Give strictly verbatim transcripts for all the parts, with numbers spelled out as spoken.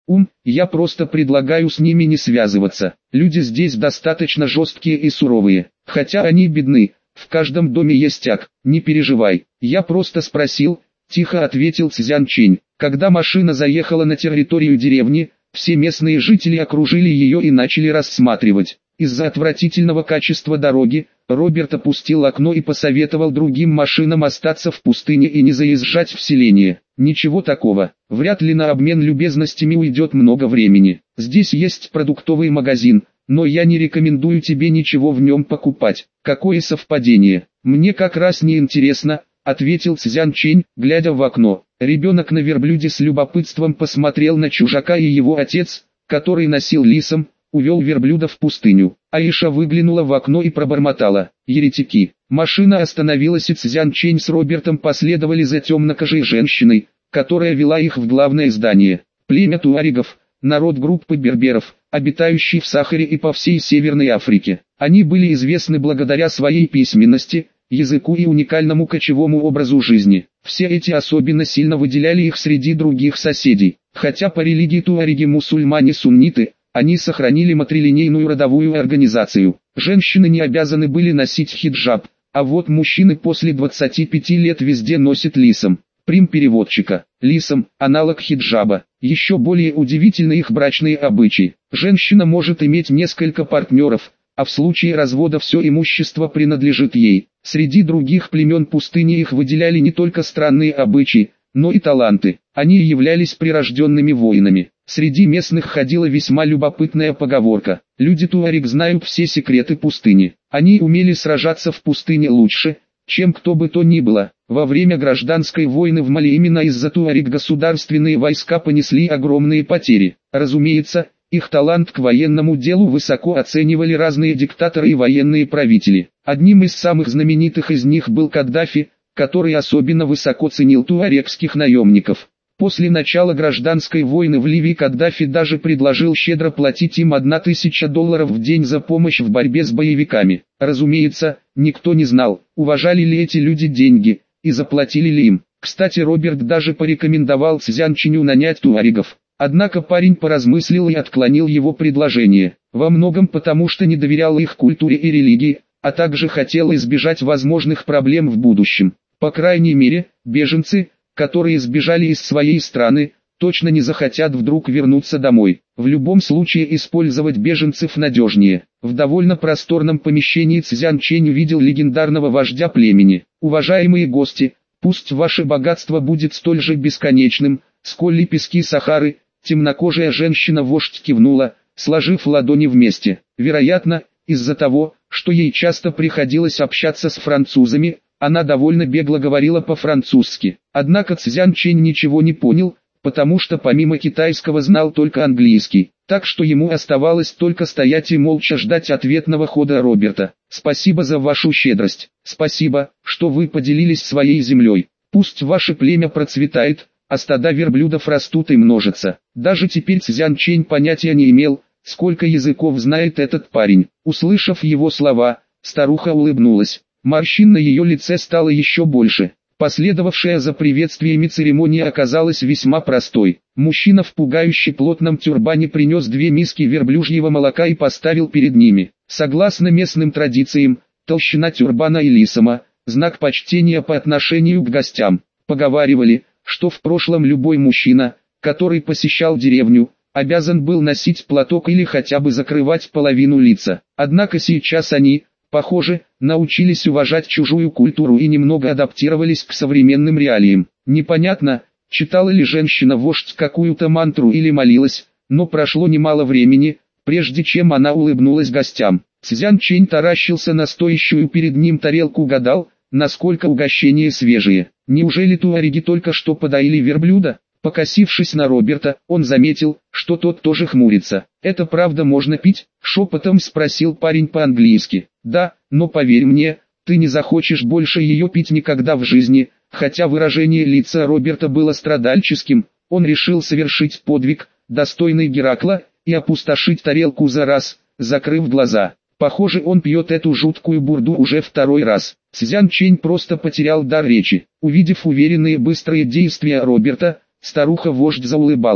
Ум, я просто предлагаю с ними не связываться. Люди здесь достаточно жесткие и суровые, хотя они бедны, в каждом доме есть ак, не переживай. Я просто спросил, тихо ответил Цзян Чинь. Когда машина заехала на территорию деревни, все местные жители окружили ее и начали рассматривать. Из-за отвратительного качества дороги, Роберт опустил окно и посоветовал другим машинам остаться в пустыне и не заезжать в селение. Ничего такого, вряд ли на обмен любезностями уйдет много времени. Здесь есть продуктовый магазин, но я не рекомендую тебе ничего в нем покупать. Какое совпадение, мне как раз не интересно, ответил Цзян Чинь, глядя в окно. Ребенок на верблюде с любопытством посмотрел на чужака, и его отец, который носил лисом, увел верблюда в пустыню. Аиша выглянула в окно и пробормотала: «Еретики». Машина остановилась, и Цзян Чинь с Робертом последовали за темнокожей женщиной, которая вела их в главное здание. Племя туарегов, народ группы берберов, обитающий в Сахаре и по всей Северной Африке. Они были известны благодаря своей письменности, языку и уникальному кочевому образу жизни. Все эти особенно сильно выделяли их среди других соседей. Хотя по религии туареги мусульмане-сунниты, они сохранили матрилинейную родовую организацию. Женщины не обязаны были носить хиджаб, а вот мужчины после двадцати пяти лет везде носят лисам. Прим переводчика. Лисам – аналог хиджаба. Еще более удивительны их брачные обычаи. Женщина может иметь несколько партнеров, а в случае развода все имущество принадлежит ей. Среди других племен пустыни их выделяли не только странные обычаи, но и таланты. Они являлись прирожденными воинами. Среди местных ходила весьма любопытная поговорка: люди туарeg знают все секреты пустыни. Они умели сражаться в пустыне лучше, чем кто бы то ни было. Во время гражданской войны в Мали именно из-за туарeg государственные войска понесли огромные потери. Разумеется, их талант к военному делу высоко оценивали разные диктаторы и военные правители. Одним из самых знаменитых из них был Каддафи, который особенно высоко ценил туарегских наемников. После начала гражданской войны в Ливии Каддафи даже предложил щедро платить им одна тысяча долларов в день за помощь в борьбе с боевиками. Разумеется, никто не знал, уважали ли эти люди деньги, и заплатили ли им. Кстати, Роберт даже порекомендовал Цзян Чиню нанять туарегов. Однако парень поразмыслил и отклонил его предложение. Во многом потому, что не доверял их культуре и религии, а также хотел избежать возможных проблем в будущем. По крайней мере, беженцы, которые сбежали из своей страны, точно не захотят вдруг вернуться домой. В любом случае использовать беженцев надежнее. В довольно просторном помещении Цзян Чинь увидел легендарного вождя племени. Уважаемые гости, пусть ваше богатство будет столь же бесконечным, сколь и пески Сахары. Темнокожая женщина-вождь кивнула, сложив ладони вместе. Вероятно, из-за того, что ей часто приходилось общаться с французами, она довольно бегло говорила по-французски. Однако Цзян Чинь ничего не понял, потому что помимо китайского знал только английский, так что ему оставалось только стоять и молча ждать ответного хода Роберта. «Спасибо за вашу щедрость. Спасибо, что вы поделились своей землей. Пусть ваше племя процветает, а стада верблюдов растут и множатся». Даже теперь Цзян Чинь понятия не имел, сколько языков знает этот парень. Услышав его слова, старуха улыбнулась. Морщин на ее лице стало еще больше. Последовавшая за приветствиями церемония оказалась весьма простой. Мужчина в пугающе плотном тюрбане принес две миски верблюжьего молока и поставил перед ними. Согласно местным традициям, толщина тюрбана и лисама – знак почтения по отношению к гостям. Поговаривали, что в прошлом любой мужчина, который посещал деревню, обязан был носить платок или хотя бы закрывать половину лица. Однако сейчас они, похоже, научились уважать чужую культуру и немного адаптировались к современным реалиям. Непонятно, читала ли женщина-вождь какую-то мантру или молилась, но прошло немало времени, прежде чем она улыбнулась гостям. Цзян Чинь таращился на стоящую перед ним тарелку, гадал, насколько угощения свежие. Неужели туареги только что подоили верблюда? Покосившись на Роберта, он заметил, что тот тоже хмурится. «Это правда можно пить?» — шепотом спросил парень по-английски. «Да, но поверь мне, ты не захочешь больше ее пить никогда в жизни». Хотя выражение лица Роберта было страдальческим, он решил совершить подвиг, достойный Геракла, и опустошить тарелку за раз, закрыв глаза. Похоже, он пьет эту жуткую бурду уже второй раз. Цзян Чинь просто потерял дар речи. Увидев уверенные быстрые действия Роберта, старуха-вождь заулыбалась.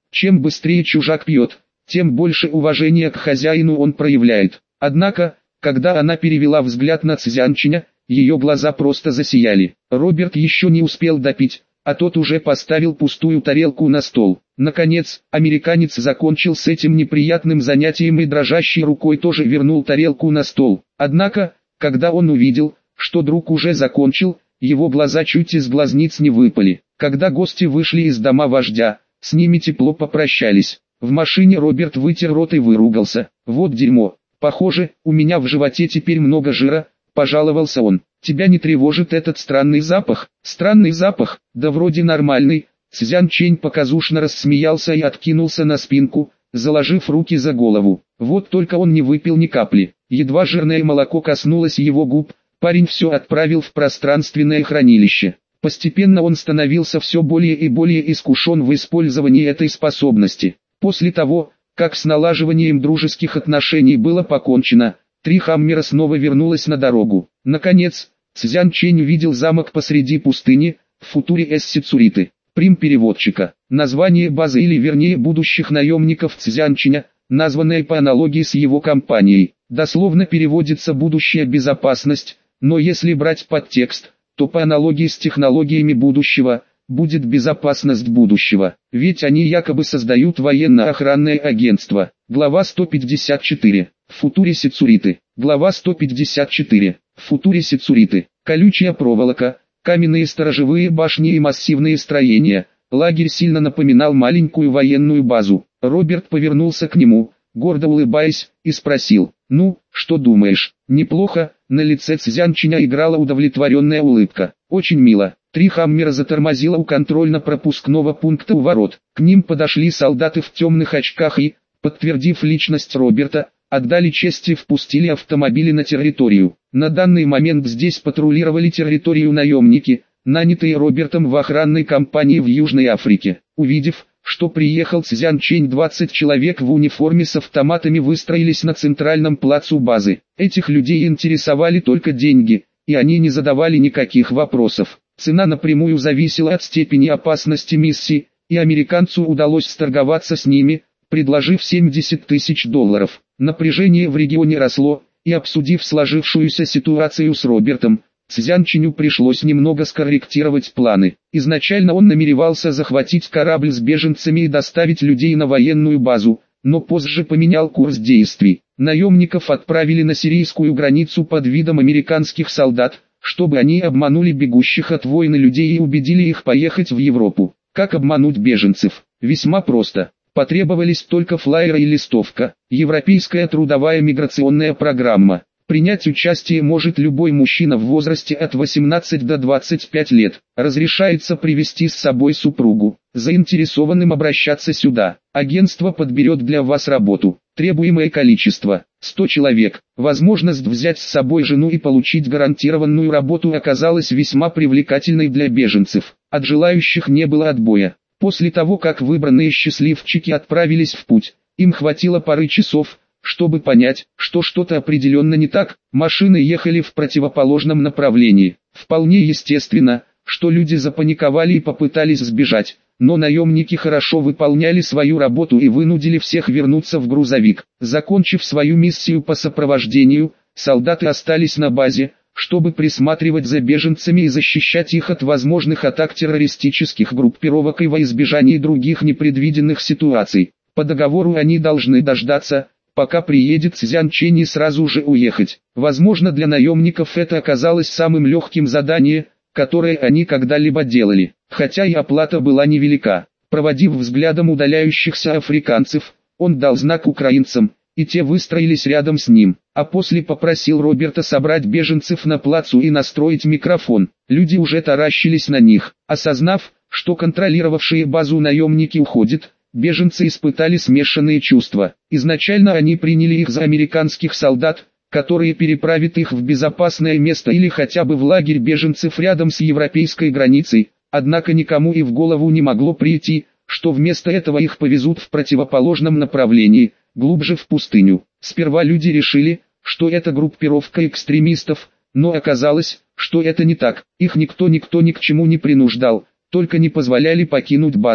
Чем быстрее чужак пьет, тем больше уважения к хозяину он проявляет. Однако, когда она перевела взгляд на Цзянчиня, ее глаза просто засияли. Роберт еще не успел допить, а тот уже поставил пустую тарелку на стол. Наконец, американец закончил с этим неприятным занятием и дрожащей рукой тоже вернул тарелку на стол. Однако, когда он увидел, что друг уже закончил, его глаза чуть из глазниц не выпали. Когда гости вышли из дома вождя, с ними тепло попрощались. В машине Роберт вытер рот и выругался. «Вот дерьмо, похоже, у меня в животе теперь много жира», – пожаловался он. «Тебя не тревожит этот странный запах?» «Странный запах? Да вроде нормальный». Цзян Чэнь показушно рассмеялся и откинулся на спинку, заложив руки за голову. Вот только он не выпил ни капли. Едва жирное молоко коснулось его губ, парень все отправил в пространственное хранилище. Постепенно он становился все более и более искушен в использовании этой способности. После того, как с налаживанием дружеских отношений было покончено, три Хаммера снова вернулась на дорогу. Наконец, Цзян Чэнь увидел замок посреди пустыни, в футуре Эссицуриты. Прим переводчика. Название базы или вернее будущих наемников Цзян Чэня, названное по аналогии с его компанией, дословно переводится «будущая безопасность», но если брать подтекст, то по аналогии с технологиями будущего, будет безопасность будущего, ведь они якобы создают военно-охранное агентство. Глава сто пятьдесят четыре. В футуре Сицуриты. Глава сто пятьдесят четыре. В футуре Сицуриты. Колючая проволока, каменные сторожевые башни и массивные строения. Лагерь сильно напоминал маленькую военную базу. Роберт повернулся к нему, гордо улыбаясь, и спросил: «Ну, что думаешь?» «Неплохо», на лице Цзянчиня играла удовлетворенная улыбка. «Очень мило». Три Хаммера затормозило у контрольно-пропускного пункта у ворот. К ним подошли солдаты в темных очках и, подтвердив личность Роберта, отдали честь и впустили автомобили на территорию. На данный момент здесь патрулировали территорию наемники, нанятые Робертом в охранной компании в Южной Африке. Увидев, что приехал Цзян Чэнь, двадцать человек в униформе с автоматами выстроились на центральном плацу базы. Этих людей интересовали только деньги, и они не задавали никаких вопросов. Цена напрямую зависела от степени опасности миссии, и американцу удалось сторговаться с ними, предложив семьдесят тысяч долларов. Напряжение в регионе росло, и обсудив сложившуюся ситуацию с Робертом, Цзян Чэню пришлось немного скорректировать планы. Изначально он намеревался захватить корабль с беженцами и доставить людей на военную базу, но позже поменял курс действий. Наемников отправили на сирийскую границу под видом американских солдат, чтобы они обманули бегущих от войны людей и убедили их поехать в Европу. Как обмануть беженцев? Весьма просто. Потребовались только флаер и листовка. Европейская трудовая миграционная программа. Принять участие может любой мужчина в возрасте от восемнадцати до двадцати пяти лет. Разрешается привезти с собой супругу. Заинтересованным обращаться сюда. Агентство подберет для вас работу. Требуемое количество – сто человек. Возможность взять с собой жену и получить гарантированную работу оказалась весьма привлекательной для беженцев. От желающих не было отбоя. После того, как выбранные счастливчики отправились в путь, им хватило пары часов, чтобы понять, что что-то определенно не так. Машины ехали в противоположном направлении. Вполне естественно, что люди запаниковали и попытались сбежать, но наемники хорошо выполняли свою работу и вынудили всех вернуться в грузовик. Закончив свою миссию по сопровождению, солдаты остались на базе, чтобы присматривать за беженцами и защищать их от возможных атак террористических группировок и во избежание других непредвиденных ситуаций. По договору они должны дождаться, пока приедет Цзян Чэнь, и сразу же уехать. Возможно, для наемников это оказалось самым легким заданием, которое они когда-либо делали, хотя и оплата была невелика. Проводив взглядом удаляющихся африканцев, он дал знак украинцам, и те выстроились рядом с ним, а после попросил Роберта собрать беженцев на плацу и настроить микрофон. Люди уже таращились на них. Осознав, что контролировавшие базу наемники уходят, беженцы испытали смешанные чувства. Изначально они приняли их за американских солдат, которые переправят их в безопасное место или хотя бы в лагерь беженцев рядом с европейской границей, однако никому и в голову не могло прийти, что вместо этого их повезут в противоположном направлении, глубже в пустыню. Сперва люди решили, что это группировка экстремистов, но оказалось, что это не так. Их никто никто ни к чему не принуждал, только не позволяли покинуть базу.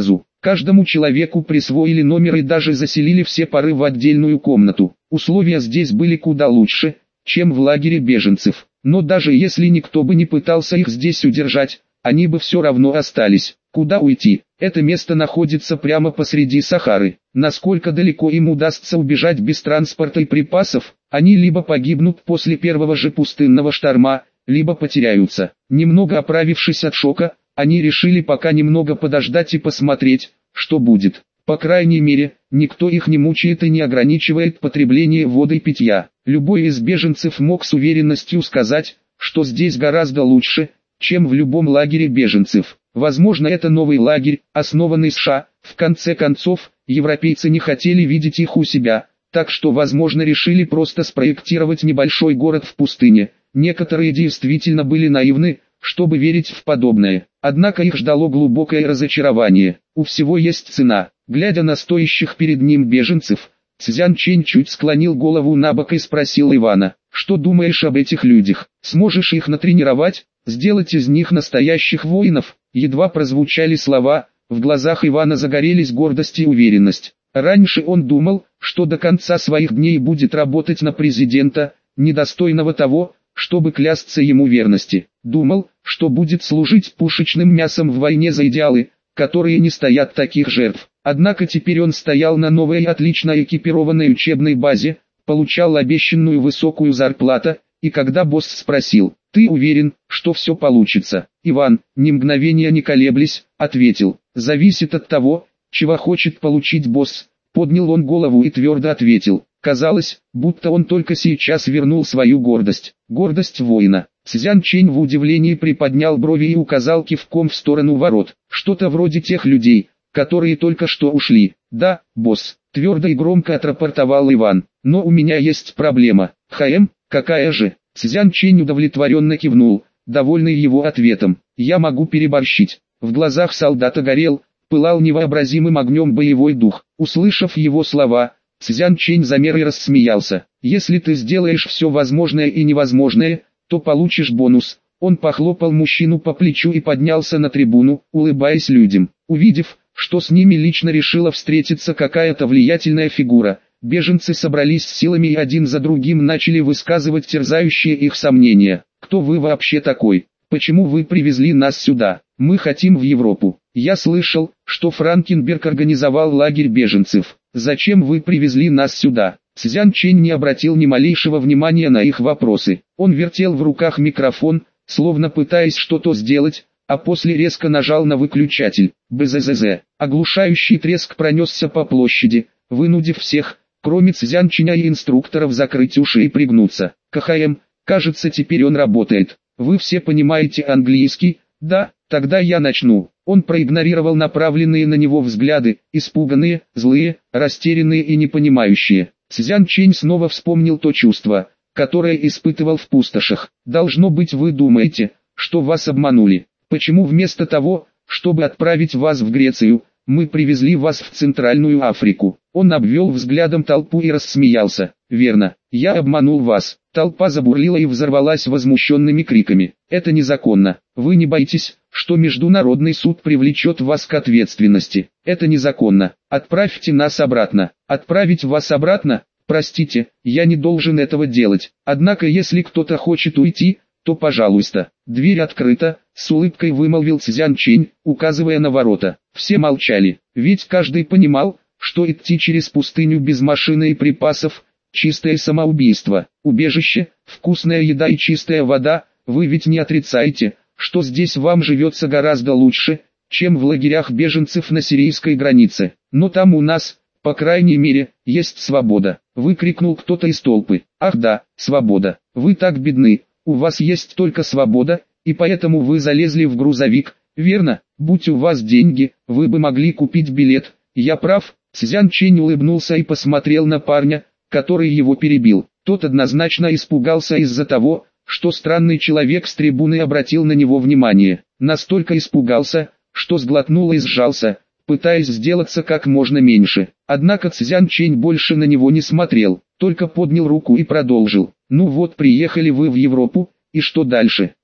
Каждому человеку присвоили номер и даже заселили все пары в отдельную комнату. Условия здесь были куда лучше, чем в лагере беженцев. Но даже если никто бы не пытался их здесь удержать, они бы все равно остались. Куда уйти? Это место находится прямо посреди Сахары. Насколько далеко им удастся убежать без транспорта и припасов, они либо погибнут после первого же пустынного шторма, либо потеряются. Немного оправившись от шока, они решили пока немного подождать и посмотреть, что будет. По крайней мере, никто их не мучает и не ограничивает потребление воды и питья. Любой из беженцев мог с уверенностью сказать, что здесь гораздо лучше, чем в любом лагере беженцев. Возможно, это новый лагерь, основанный США. В конце концов, европейцы не хотели видеть их у себя, так что, возможно, решили просто спроектировать небольшой город в пустыне. Некоторые действительно были наивны, чтобы верить в подобное. Однако их ждало глубокое разочарование. У всего есть цена. Глядя на стоящих перед ним беженцев, Цзян Чэнь чуть склонил голову набок и спросил Ивана: «Что думаешь об этих людях? Сможешь их натренировать, сделать из них настоящих воинов?» Едва прозвучали слова, в глазах Ивана загорелись гордость и уверенность. Раньше он думал, что до конца своих дней будет работать на президента, недостойного того, чтобы клясться ему верности. Думал, что будет служить пушечным мясом в войне за идеалы, которые не стоят таких жертв. Однако теперь он стоял на новой и отлично экипированной учебной базе, получал обещанную высокую зарплату, и когда босс спросил: «Ты уверен, что все получится?» Иван, ни мгновения не колеблясь, ответил: «Зависит от того, чего хочет получить босс». Поднял он голову и твердо ответил. Казалось, будто он только сейчас вернул свою гордость. Гордость воина. Цзян Чэнь в удивлении приподнял брови и указал кивком в сторону ворот. Что-то вроде тех людей, которые только что ушли. «Да, босс», — твердо и громко отрапортовал Иван. «Но у меня есть проблема». «Хм, какая же?» Цзян Чэнь удовлетворенно кивнул, довольный его ответом. «Я могу переборщить». В глазах солдата горел, пылал невообразимым огнем боевой дух. Услышав его слова, Цзян Чэнь замер и рассмеялся. «Если ты сделаешь все возможное и невозможное, то получишь бонус». Он похлопал мужчину по плечу и поднялся на трибуну, улыбаясь людям. Увидев, что с ними лично решила встретиться какая-то влиятельная фигура, беженцы собрались с силами и один за другим начали высказывать терзающие их сомнения. «Кто вы вообще такой? Почему вы привезли нас сюда? Мы хотим в Европу. Я слышал, что Франкенберг организовал лагерь беженцев. Зачем вы привезли нас сюда?» Цзян Чэнь не обратил ни малейшего внимания на их вопросы. Он вертел в руках микрофон, словно пытаясь что-то сделать, а после резко нажал на выключатель. Бззз. Оглушающий треск пронесся по площади, вынудив всех, кроме Цзян Чэня и инструкторов, закрыть уши и пригнуться. «КХМ, кажется, теперь он работает. Вы все понимаете английский?» «Да, тогда я начну». Он проигнорировал направленные на него взгляды, испуганные, злые, растерянные и непонимающие. Цзян Чэнь снова вспомнил то чувство, которое испытывал в пустошах. «Должно быть, вы думаете, что вас обманули. Почему вместо того, чтобы отправить вас в Грецию, мы привезли вас в Центральную Африку?» Он обвел взглядом толпу и рассмеялся. «Верно, я обманул вас». Толпа забурлила и взорвалась возмущенными криками. «Это незаконно. Вы не боитесь, что Международный суд привлечет вас к ответственности? Это незаконно. Отправьте нас обратно». «Отправить вас обратно? Простите, я не должен этого делать. Однако если кто-то хочет уйти, то пожалуйста». «Дверь открыта», — с улыбкой вымолвил Цзян Чэнь, указывая на ворота. Все молчали, ведь каждый понимал, что идти через пустыню без машины и припасов — чистое самоубийство. Убежище, вкусная еда и чистая вода, вы ведь не отрицаете, что здесь вам живется гораздо лучше, чем в лагерях беженцев на сирийской границе. «Но там у нас, по крайней мере, есть свобода», — выкрикнул кто-то из толпы. «Ах да, свобода. Вы так бедны, у вас есть только свобода, и поэтому вы залезли в грузовик, верно? Будь у вас деньги, вы бы могли купить билет. Я прав?» Цзян Чэнь улыбнулся и посмотрел на парня, который его перебил. Тот однозначно испугался из-за того, что странный человек с трибуны обратил на него внимание. Настолько испугался, что сглотнул и сжался, пытаясь сделаться как можно меньше. Однако Цзян Чэнь больше на него не смотрел, только поднял руку и продолжил. «Ну вот, приехали вы в Европу, и что дальше?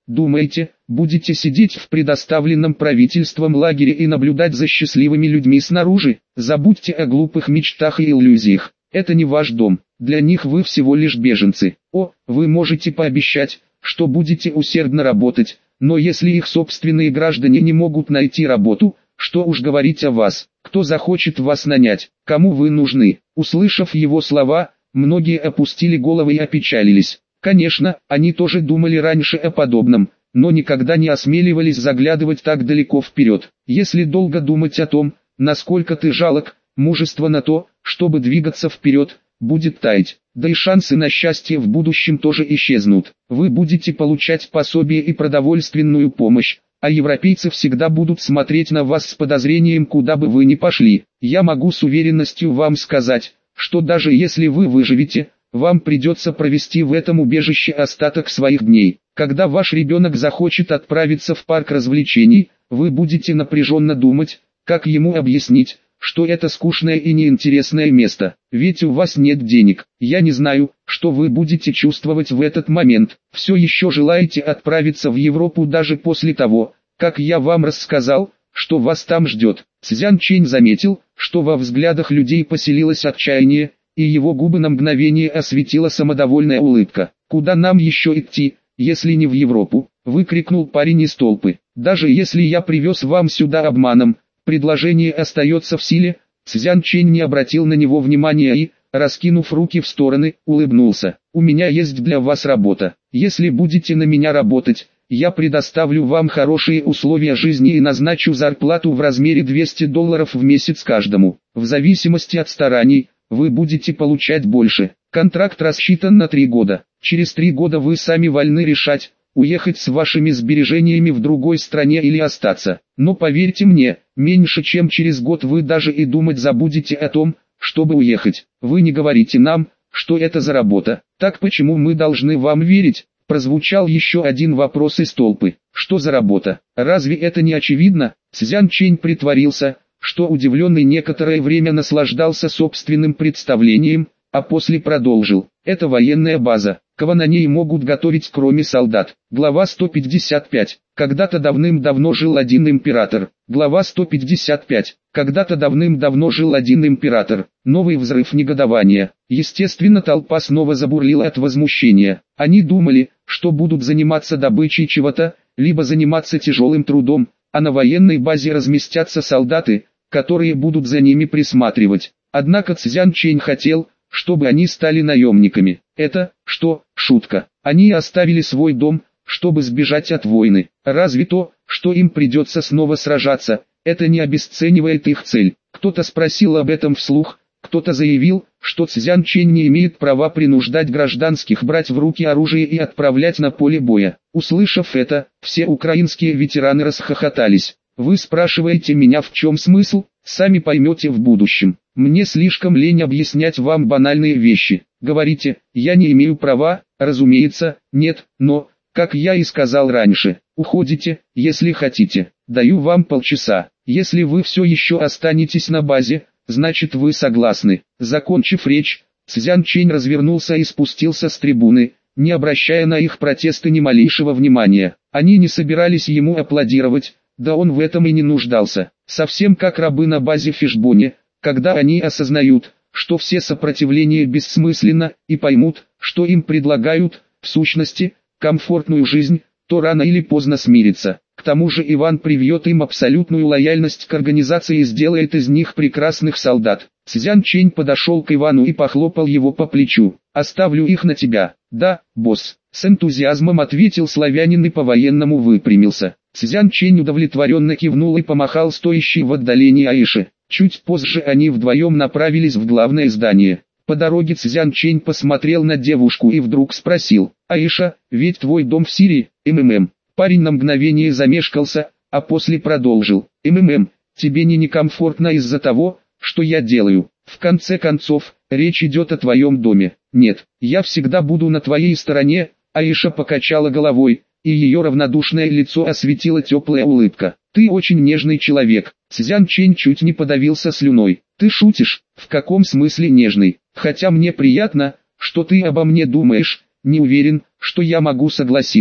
Думаете, будете сидеть в предоставленном правительством лагере и наблюдать за счастливыми людьми снаружи? Забудьте о глупых мечтах и иллюзиях. Это не ваш дом, для них вы всего лишь беженцы. О, вы можете пообещать, что будете усердно работать, но если их собственные граждане не могут найти работу, что уж говорить о вас, кто захочет вас нанять, кому вы нужны? Услышав его слова, многие опустили головы и опечалились. Конечно, они тоже думали раньше о подобном, но никогда не осмеливались заглядывать так далеко вперед. Если долго думать о том, насколько ты жалок, мужество на то, чтобы двигаться вперед, будет таять, да и шансы на счастье в будущем тоже исчезнут. Вы будете получать пособие и продовольственную помощь, а европейцы всегда будут смотреть на вас с подозрением, куда бы вы ни пошли. Я могу с уверенностью вам сказать, что даже если вы выживете, вам придется провести в этом убежище остаток своих дней. Когда ваш ребенок захочет отправиться в парк развлечений, вы будете напряженно думать, как ему объяснить, что это скучное и неинтересное место, ведь у вас нет денег. Я не знаю, что вы будете чувствовать в этот момент. Все еще желаете отправиться в Европу даже после того, как я вам рассказал, что вас там ждет. Цзян Чэнь заметил, что во взглядах людей поселилось отчаяние, и его губы на мгновение осветила самодовольная улыбка. «Куда нам еще идти, если не в Европу?» — выкрикнул парень из толпы. «Даже если я привез вам сюда обманом, предложение остается в силе». Цзян Чэнь не обратил на него внимания и, раскинув руки в стороны, улыбнулся. «У меня есть для вас работа. Если будете на меня работать, я предоставлю вам хорошие условия жизни и назначу зарплату в размере двести долларов в месяц каждому. В зависимости от стараний, вы будете получать больше. Контракт рассчитан на три года. Через три года вы сами вольны решать, уехать с вашими сбережениями в другой стране или остаться. Но поверьте мне, меньше чем через год вы даже и думать забудете о том, чтобы уехать. Вы не говорите нам, что это за работа. Так почему мы должны вам верить?» Прозвучал еще один вопрос из толпы. «Что за работа? Разве это не очевидно?» Цзян Чэнь притворился, что удивленный некоторое время наслаждался собственным представлением, а после продолжил. «Это военная база. Кого на ней могут готовить, кроме солдат?» Глава сто пятьдесят пять. Когда-то давным-давно жил один император. Глава сто пятьдесят пять. Когда-то давным-давно жил один император. Новый взрыв негодования. Естественно, толпа снова забурлила от возмущения. Они думали, что будут заниматься добычей чего-то, либо заниматься тяжелым трудом, а на военной базе разместятся солдаты, которые будут за ними присматривать. Однако Цзян Чэнь хотел, чтобы они стали наемниками. Это, что, шутка? Они оставили свой дом, чтобы сбежать от войны. Разве то, что им придется снова сражаться, это не обесценивает их цель? Кто-то спросил об этом вслух, кто-то заявил, что Цзян Чэнь не имеет права принуждать гражданских брать в руки оружие и отправлять на поле боя. Услышав это, все украинские ветераны расхохотались. «Вы спрашиваете меня, в чем смысл? Сами поймете в будущем. Мне слишком лень объяснять вам банальные вещи. Говорите, я не имею права, разумеется, нет, но, как я и сказал раньше, уходите, если хотите. Даю вам полчаса. Если вы все еще останетесь на базе, значит вы согласны». Закончив речь, Цзян Чэнь развернулся и спустился с трибуны, не обращая на их протесты ни малейшего внимания. Они не собирались ему аплодировать, да он в этом и не нуждался. Совсем как рабы на базе Фишбоне, когда они осознают, что все сопротивления бессмысленно, и поймут, что им предлагают, в сущности, комфортную жизнь, то рано или поздно смирятся. К тому же Иван привьет им абсолютную лояльность к организации и сделает из них прекрасных солдат. Цзян Чэнь подошел к Ивану и похлопал его по плечу. «Оставлю их на тебя». «Да, босс», — с энтузиазмом ответил славянин и по-военному выпрямился. Цзян Чэнь удовлетворенно кивнул и помахал стоящей в отдалении Аише. Чуть позже они вдвоем направились в главное здание. По дороге Цзян Чэнь посмотрел на девушку и вдруг спросил: «Аиша, ведь твой дом в Сирии?» «МММ». Парень на мгновение замешкался, а после продолжил: «МММ, тебе не некомфортно из-за того, что я делаю? В конце концов, речь идет о твоем доме». «Нет, я всегда буду на твоей стороне», — Аиша покачала головой, и ее равнодушное лицо осветила теплая улыбка. «Ты очень нежный человек». Цзян Чэнь чуть не подавился слюной. «Ты шутишь? В каком смысле нежный? Хотя мне приятно, что ты обо мне думаешь, не уверен, что я могу согласиться».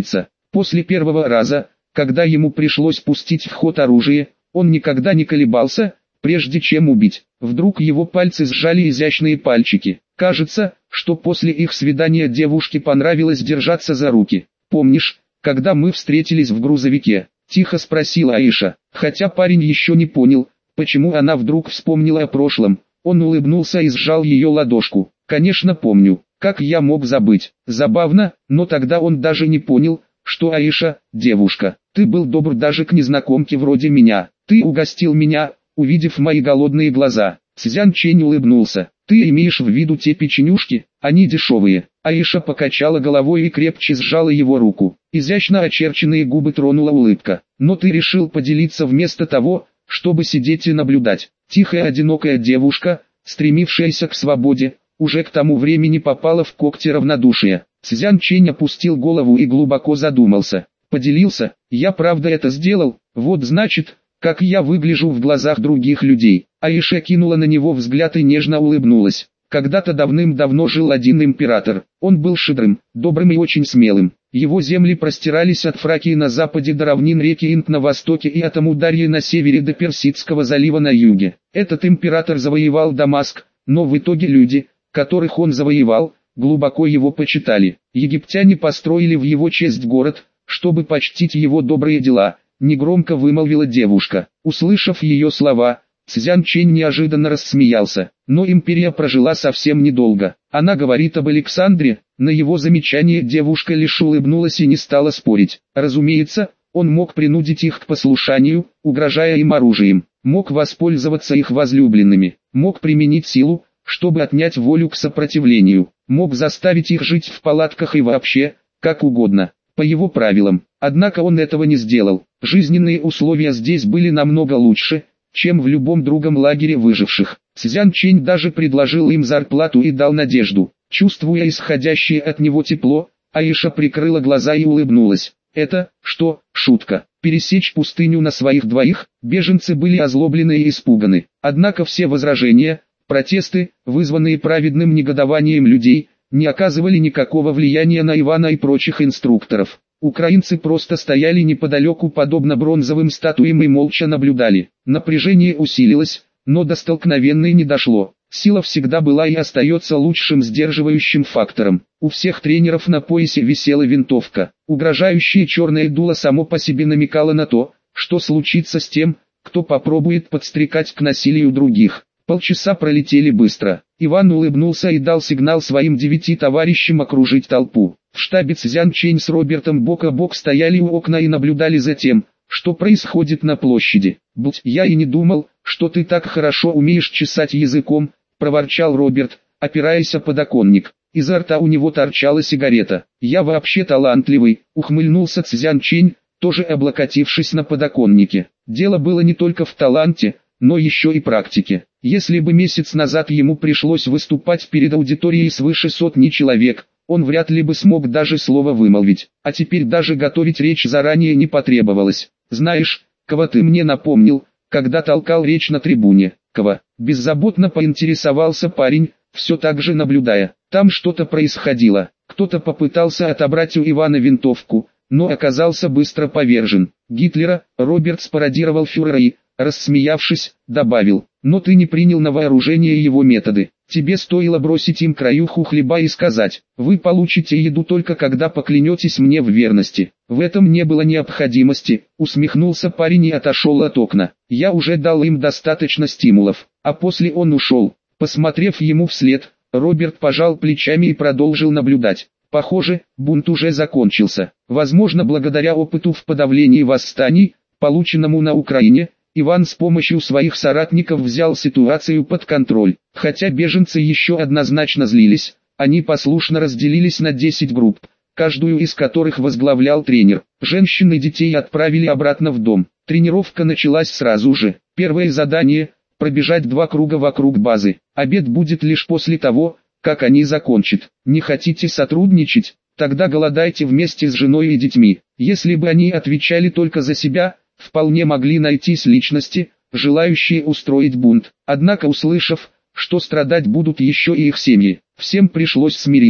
После первого раза, когда ему пришлось пустить в ход оружие, он никогда не колебался, прежде чем убить. Вдруг его пальцы сжали изящные пальчики. Кажется, что после их свидания девушке понравилось держаться за руки. «Помнишь, когда мы встретились в грузовике?» – тихо спросила Аиша. Хотя парень еще не понял, почему она вдруг вспомнила о прошлом, он улыбнулся и сжал ее ладошку. «Конечно помню, как я мог забыть?» Забавно, но тогда он даже не понял, что Аиша – девушка. «Ты был добр даже к незнакомке вроде меня. Ты угостил меня, увидев мои голодные глаза». Цзян Чэнь улыбнулся. «Ты имеешь в виду те печенюшки? Они дешевые». Аиша покачала головой и крепче сжала его руку. Изящно очерченные губы тронула улыбка. «Но ты решил поделиться вместо того, чтобы сидеть и наблюдать». Тихая одинокая девушка, стремившаяся к свободе, уже к тому времени попала в когти равнодушия. Цзян Чэнь опустил голову и глубоко задумался. «Поделился? Я правда это сделал? Вот значит, как я выгляжу в глазах других людей». Аиша кинула на него взгляд и нежно улыбнулась. Когда-то давным-давно жил один император. Он был щедрым, добрым и очень смелым. Его земли простирались от Фракии на западе до равнин реки Инд на востоке и от Амударьи на севере до Персидского залива на юге. Этот император завоевал Дамаск, но в итоге люди, которых он завоевал, глубоко его почитали. Египтяне построили в его честь город, чтобы почтить его добрые дела, негромко вымолвила девушка. Услышав ее слова, Цзян Чэнь неожиданно рассмеялся. Но империя прожила совсем недолго. Она говорит об Александре. На его замечание девушка лишь улыбнулась и не стала спорить. Разумеется, он мог принудить их к послушанию, угрожая им оружием. Мог воспользоваться их возлюбленными. Мог применить силу, чтобы отнять волю к сопротивлению. Мог заставить их жить в палатках и вообще, как угодно, по его правилам. Однако он этого не сделал. Жизненные условия здесь были намного лучше, чем в любом другом лагере выживших. Цзян Чэнь даже предложил им зарплату и дал надежду. Чувствуя исходящее от него тепло, Аиша прикрыла глаза и улыбнулась. Это, что, шутка? Пересечь пустыню на своих двоих? Беженцы были озлоблены и испуганы. Однако все возражения, протесты, вызванные праведным негодованием людей, не оказывали никакого влияния на Ивана и прочих инструкторов. Украинцы просто стояли неподалеку подобно бронзовым статуям и молча наблюдали. Напряжение усилилось, но до столкновения не дошло. Сила всегда была и остается лучшим сдерживающим фактором. У всех тренеров на поясе висела винтовка. Угрожающее черное дуло само по себе намекало на то, что случится с тем, кто попробует подстрекать к насилию других. Полчаса пролетели быстро. Иван улыбнулся и дал сигнал своим девяти товарищам окружить толпу. В штабе Цзян Чэнь с Робертом бок о бок стояли у окна и наблюдали за тем, что происходит на площади. «Будь, я и не думал, что ты так хорошо умеешь чесать языком», — проворчал Роберт, опираясь о подоконник. Изо рта у него торчала сигарета. «Я вообще талантливый», — ухмыльнулся Цзян Чэнь, тоже облокотившись на подоконнике. Дело было не только в таланте, но еще и практике. Если бы месяц назад ему пришлось выступать перед аудиторией свыше сотни человек, он вряд ли бы смог даже слово вымолвить, а теперь даже готовить речь заранее не потребовалось. «Знаешь, кого ты мне напомнил, когда толкал речь на трибуне?» «Кого?» – беззаботно поинтересовался парень, все так же наблюдая. Там что-то происходило, кто-то попытался отобрать у Ивана винтовку, но оказался быстро повержен. «Гитлера», Роберт спародировал фюрера и, рассмеявшись, добавил: «Но ты не принял на вооружение его методы. Тебе стоило бросить им краюху хлеба и сказать: вы получите еду только когда поклянетесь мне в верности». В этом не было необходимости, усмехнулся парень и отошел от окна. «Я уже дал им достаточно стимулов». А после он ушел. Посмотрев ему вслед, Роберт пожал плечами и продолжил наблюдать. Похоже, бунт уже закончился. Возможно, благодаря опыту в подавлении восстаний, полученному на Украине, Иван с помощью своих соратников взял ситуацию под контроль. Хотя беженцы еще однозначно злились, они послушно разделились на десять групп, каждую из которых возглавлял тренер. Женщин и детей отправили обратно в дом. Тренировка началась сразу же. Первое задание – пробежать два круга вокруг базы. Обед будет лишь после того, как они закончат. Не хотите сотрудничать? Тогда голодайте вместе с женой и детьми. Если бы они отвечали только за себя, вполне могли найтись личности, желающие устроить бунт. Однако, услышав, что страдать будут еще и их семьи, всем пришлось смириться.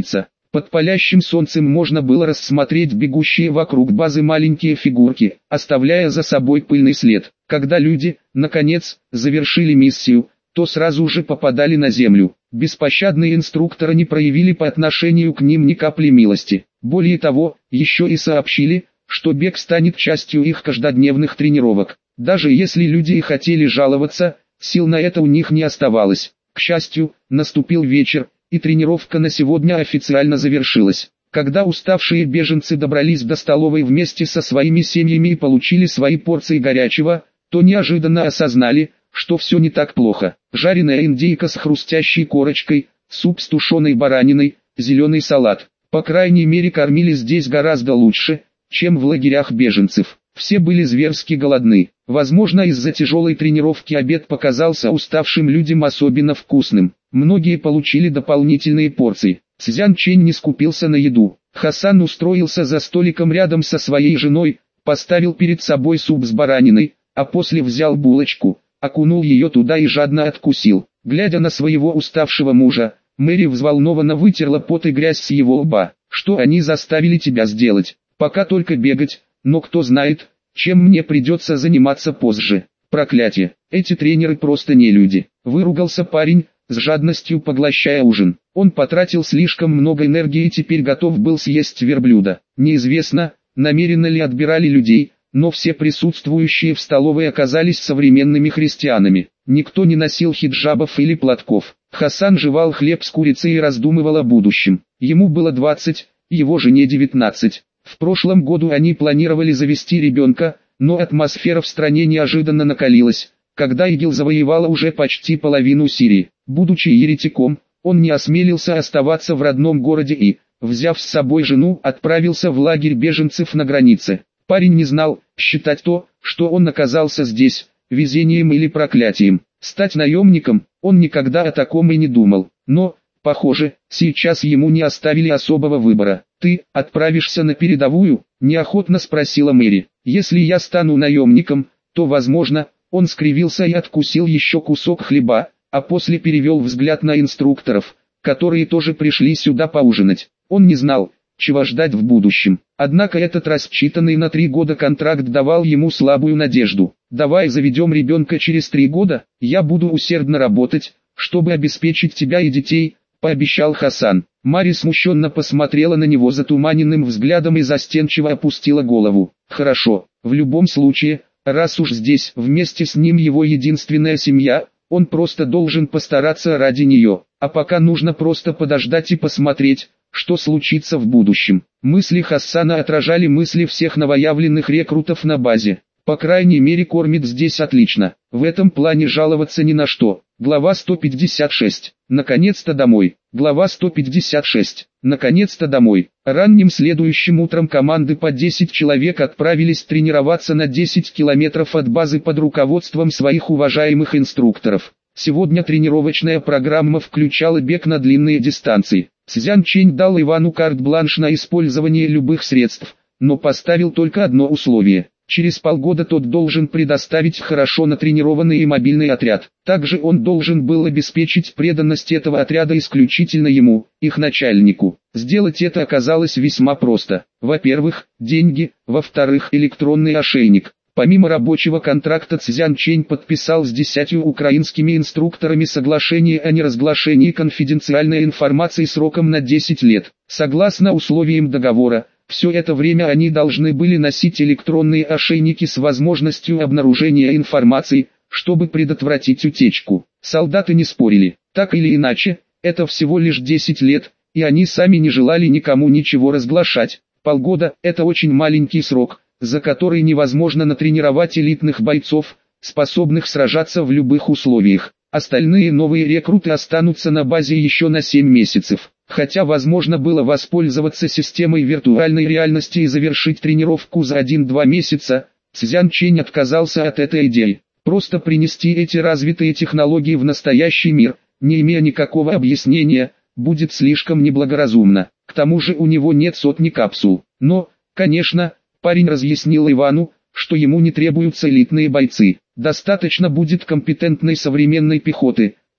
Под палящим солнцем можно было рассмотреть бегущие вокруг базы маленькие фигурки, оставляя за собой пыльный след. Когда люди, наконец, завершили миссию, то сразу же попадали на землю. Беспощадные инструкторы не проявили по отношению к ним ни капли милости. Более того, еще и сообщили, что бег станет частью их каждодневных тренировок. Даже если люди и хотели жаловаться, сил на это у них не оставалось. К счастью, наступил вечер, и тренировка на сегодня официально завершилась. Когда уставшие беженцы добрались до столовой вместе со своими семьями и получили свои порции горячего, то неожиданно осознали, что все не так плохо. Жареная индейка с хрустящей корочкой, суп с тушеной бараниной, зеленый салат. По крайней мере, кормили здесь гораздо лучше, чем в лагерях беженцев. Все были зверски голодны. Возможно, из-за тяжелой тренировки обед показался уставшим людям особенно вкусным. Многие получили дополнительные порции. Цзян Чэнь не скупился на еду. Хасан устроился за столиком рядом со своей женой, поставил перед собой суп с бараниной, а после взял булочку, окунул ее туда и жадно откусил. Глядя на своего уставшего мужа, Мэри взволнованно вытерла пот и грязь с его лба. «Что они заставили тебя сделать? Пока только бегать, но кто знает, чем мне придется заниматься позже. Проклятие, эти тренеры просто не люди», — выругался парень, с жадностью поглощая ужин. Он потратил слишком много энергии и теперь готов был съесть верблюда. Неизвестно, намеренно ли отбирали людей, но все присутствующие в столовой оказались современными христианами. Никто не носил хиджабов или платков. Хасан жевал хлеб с курицей и раздумывал о будущем. Ему было двадцать, его жене девятнадцать. В прошлом году они планировали завести ребенка, но атмосфера в стране неожиданно накалилась, когда ИГИЛ завоевала уже почти половину Сирии. Будучи еретиком, он не осмелился оставаться в родном городе и, взяв с собой жену, отправился в лагерь беженцев на границе. Парень не знал, считать то, что он оказался здесь, везением или проклятием. Стать наемником, он никогда о таком и не думал. Но, похоже, сейчас ему не оставили особого выбора. «Ты отправишься на передовую?» – неохотно спросила Мэри. «Если я стану наемником, то, возможно...» Он скривился и откусил еще кусок хлеба, а после перевел взгляд на инструкторов, которые тоже пришли сюда поужинать. Он не знал, чего ждать в будущем. Однако этот рассчитанный на три года контракт давал ему слабую надежду. «Давай заведем ребенка через три года, я буду усердно работать, чтобы обеспечить тебя и детей», — пообещал Хасан. Мари смущенно посмотрела на него затуманенным взглядом и застенчиво опустила голову. «Хорошо, в любом случае, раз уж здесь вместе с ним его единственная семья, он просто должен постараться ради нее, а пока нужно просто подождать и посмотреть, что случится в будущем». Мысли Хасана отражали мысли всех новоявленных рекрутов на базе. По крайней мере, кормит здесь отлично. В этом плане жаловаться ни на что. Глава сто пятьдесят шесть. Наконец-то домой. Глава сто пятьдесят шесть. Наконец-то домой. Ранним следующим утром команды по десять человек отправились тренироваться на десять километров от базы под руководством своих уважаемых инструкторов. Сегодня тренировочная программа включала бег на длинные дистанции. Цзян Чэнь дал Ивану карт-бланш на использование любых средств, но поставил только одно условие. Через полгода тот должен предоставить хорошо натренированный и мобильный отряд. Также он должен был обеспечить преданность этого отряда исключительно ему, их начальнику. Сделать это оказалось весьма просто. Во-первых, деньги, во-вторых, электронный ошейник. Помимо рабочего контракта Цзян Чэнь подписал с десятью украинскими инструкторами соглашение о неразглашении конфиденциальной информации сроком на десять лет. Согласно условиям договора, все это время они должны были носить электронные ошейники с возможностью обнаружения информации, чтобы предотвратить утечку. Солдаты не спорили. Так или иначе, это всего лишь десять лет, и они сами не желали никому ничего разглашать. Полгода – это очень маленький срок, за который невозможно натренировать элитных бойцов, способных сражаться в любых условиях. Остальные новые рекруты останутся на базе еще на семь месяцев. Хотя возможно было воспользоваться системой виртуальной реальности и завершить тренировку за один-два месяца, Цзян Чэнь отказался от этой идеи. Просто принести эти развитые технологии в настоящий мир, не имея никакого объяснения, будет слишком неблагоразумно. К тому же у него нет сотни капсул. Но, конечно, парень разъяснил Ивану, что ему не требуются элитные бойцы. Достаточно будет компетентной современной пехоты,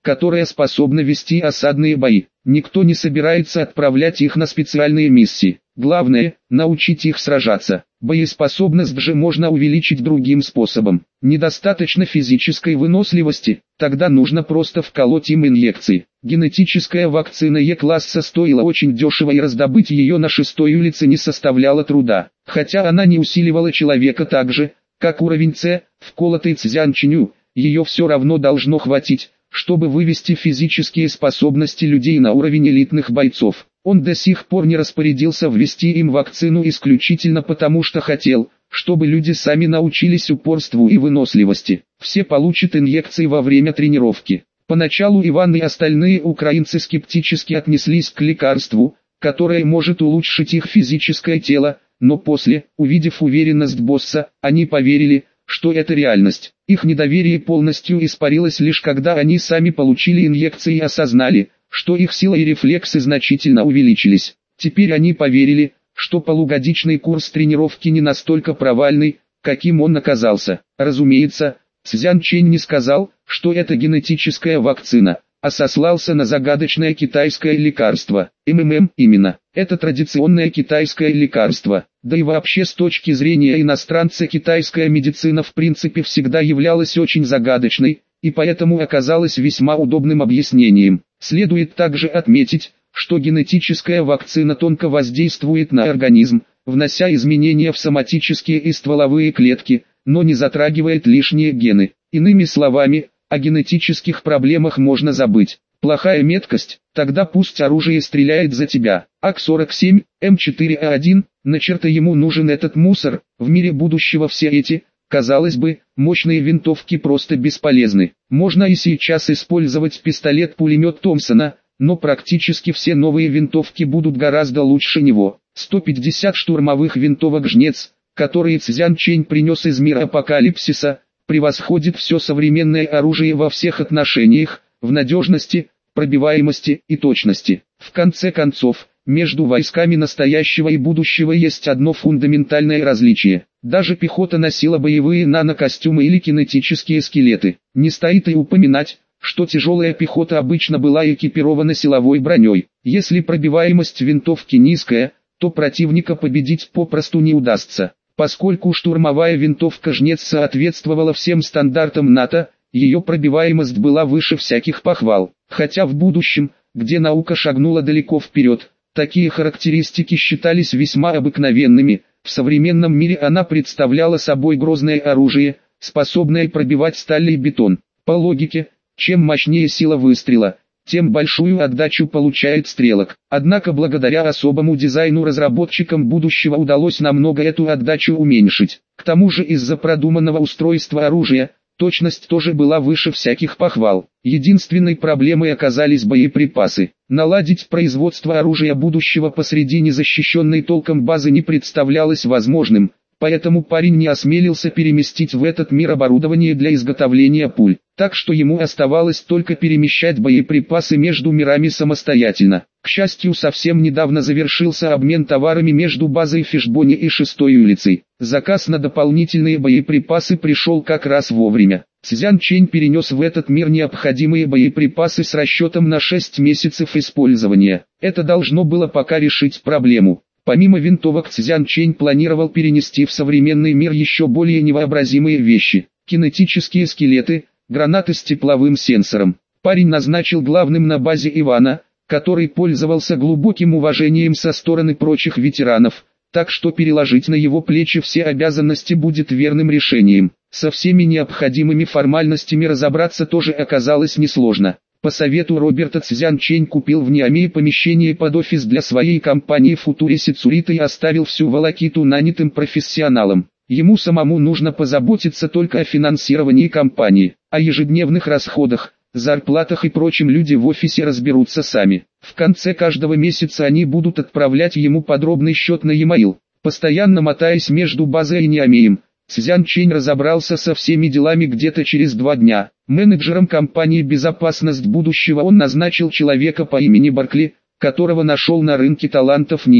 которая способна вести осадные бои. Никто не собирается отправлять их на специальные миссии. Главное – научить их сражаться. Боеспособность же можно увеличить другим способом. Недостаточно физической выносливости, тогда нужно просто вколоть им инъекции. Генетическая вакцина Е-класса стоила очень дешево, и раздобыть ее на шестой улице не составляло труда. Хотя она не усиливала человека так же, как уровень С, вколотый Цзянчиню, ее все равно должно хватить, чтобы вывести физические способности людей на уровень элитных бойцов. Он до сих пор не распорядился ввести им вакцину исключительно потому, что хотел, чтобы люди сами научились упорству и выносливости. Все получат инъекции во время тренировки. Поначалу Иван и остальные украинцы скептически отнеслись к лекарству, которое может улучшить их физическое тело, но после, увидев уверенность босса, они поверили, что это реальность. Их недоверие полностью испарилось лишь когда они сами получили инъекции и осознали, что их сила и рефлексы значительно увеличились. Теперь они поверили, что полугодичный курс тренировки не настолько провальный, каким он оказался. Разумеется, Цзянчэнь не сказал, что это генетическая вакцина, а сослался на загадочное китайское лекарство. МММ именно. Это традиционное китайское лекарство. Да и вообще с точки зрения иностранца китайская медицина в принципе всегда являлась очень загадочной, и поэтому оказалась весьма удобным объяснением. Следует также отметить, что генетическая вакцина тонко воздействует на организм, внося изменения в соматические и стволовые клетки, но не затрагивает лишние гены. Иными словами, о генетических проблемах можно забыть. Плохая меткость, тогда пусть оружие стреляет за тебя. ак сорок семь, эм четыре а один, на черта ему нужен этот мусор, в мире будущего все эти, казалось бы, мощные винтовки просто бесполезны. Можно и сейчас использовать пистолет-пулемет Томпсона, но практически все новые винтовки будут гораздо лучше него. сто пятьдесят штурмовых винтовок «Жнец», которые Цзянчэнь принес из мира апокалипсиса, превосходит все современное оружие во всех отношениях, в надежности, пробиваемости и точности. В конце концов, между войсками настоящего и будущего есть одно фундаментальное различие. Даже пехота носила боевые нанокостюмы или кинетические скелеты. Не стоит и упоминать, что тяжелая пехота обычно была экипирована силовой броней. Если пробиваемость винтовки низкая, то противника победить попросту не удастся. Поскольку штурмовая винтовка «Жнец» соответствовала всем стандартам НАТО, ее пробиваемость была выше всяких похвал. Хотя в будущем, где наука шагнула далеко вперед, такие характеристики считались весьма обыкновенными, в современном мире она представляла собой грозное оружие, способное пробивать сталь и бетон. По логике, чем мощнее сила выстрела, тем большую отдачу получает стрелок. Однако благодаря особому дизайну разработчикам будущего удалось намного эту отдачу уменьшить. К тому же из-за продуманного устройства оружия, точность тоже была выше всяких похвал. Единственной проблемой оказались боеприпасы. Наладить производство оружия будущего посреди незащищенной толком базы не представлялось возможным, поэтому парень не осмелился переместить в этот мир оборудование для изготовления пуль. Так что ему оставалось только перемещать боеприпасы между мирами самостоятельно. К счастью, совсем недавно завершился обмен товарами между базой Фишбони и шестой улицей. Заказ на дополнительные боеприпасы пришел как раз вовремя. Цзянчэнь перенес в этот мир необходимые боеприпасы с расчетом на шесть месяцев использования. Это должно было пока решить проблему. Помимо винтовок Цзянчэнь планировал перенести в современный мир еще более невообразимые вещи. Кинетические скелеты, гранаты с тепловым сенсором. Парень назначил главным на базе Ивана, который пользовался глубоким уважением со стороны прочих ветеранов, так что переложить на его плечи все обязанности будет верным решением. Со всеми необходимыми формальностями разобраться тоже оказалось несложно. По совету Роберта Цзянчэнь купил в Ниамее помещение под офис для своей компании Future Security и оставил всю волокиту нанятым профессионалам. Ему самому нужно позаботиться только о финансировании компании, о ежедневных расходах, зарплатах и прочем люди в офисе разберутся сами. В конце каждого месяца они будут отправлять ему подробный счет на e-mail. Постоянно мотаясь между базой и Ниамеем, Цзянчэнь разобрался со всеми делами где-то через два дня. Менеджером компании «Безопасность будущего» он назначил человека по имени Баркли, которого нашел на рынке талантов Нигера.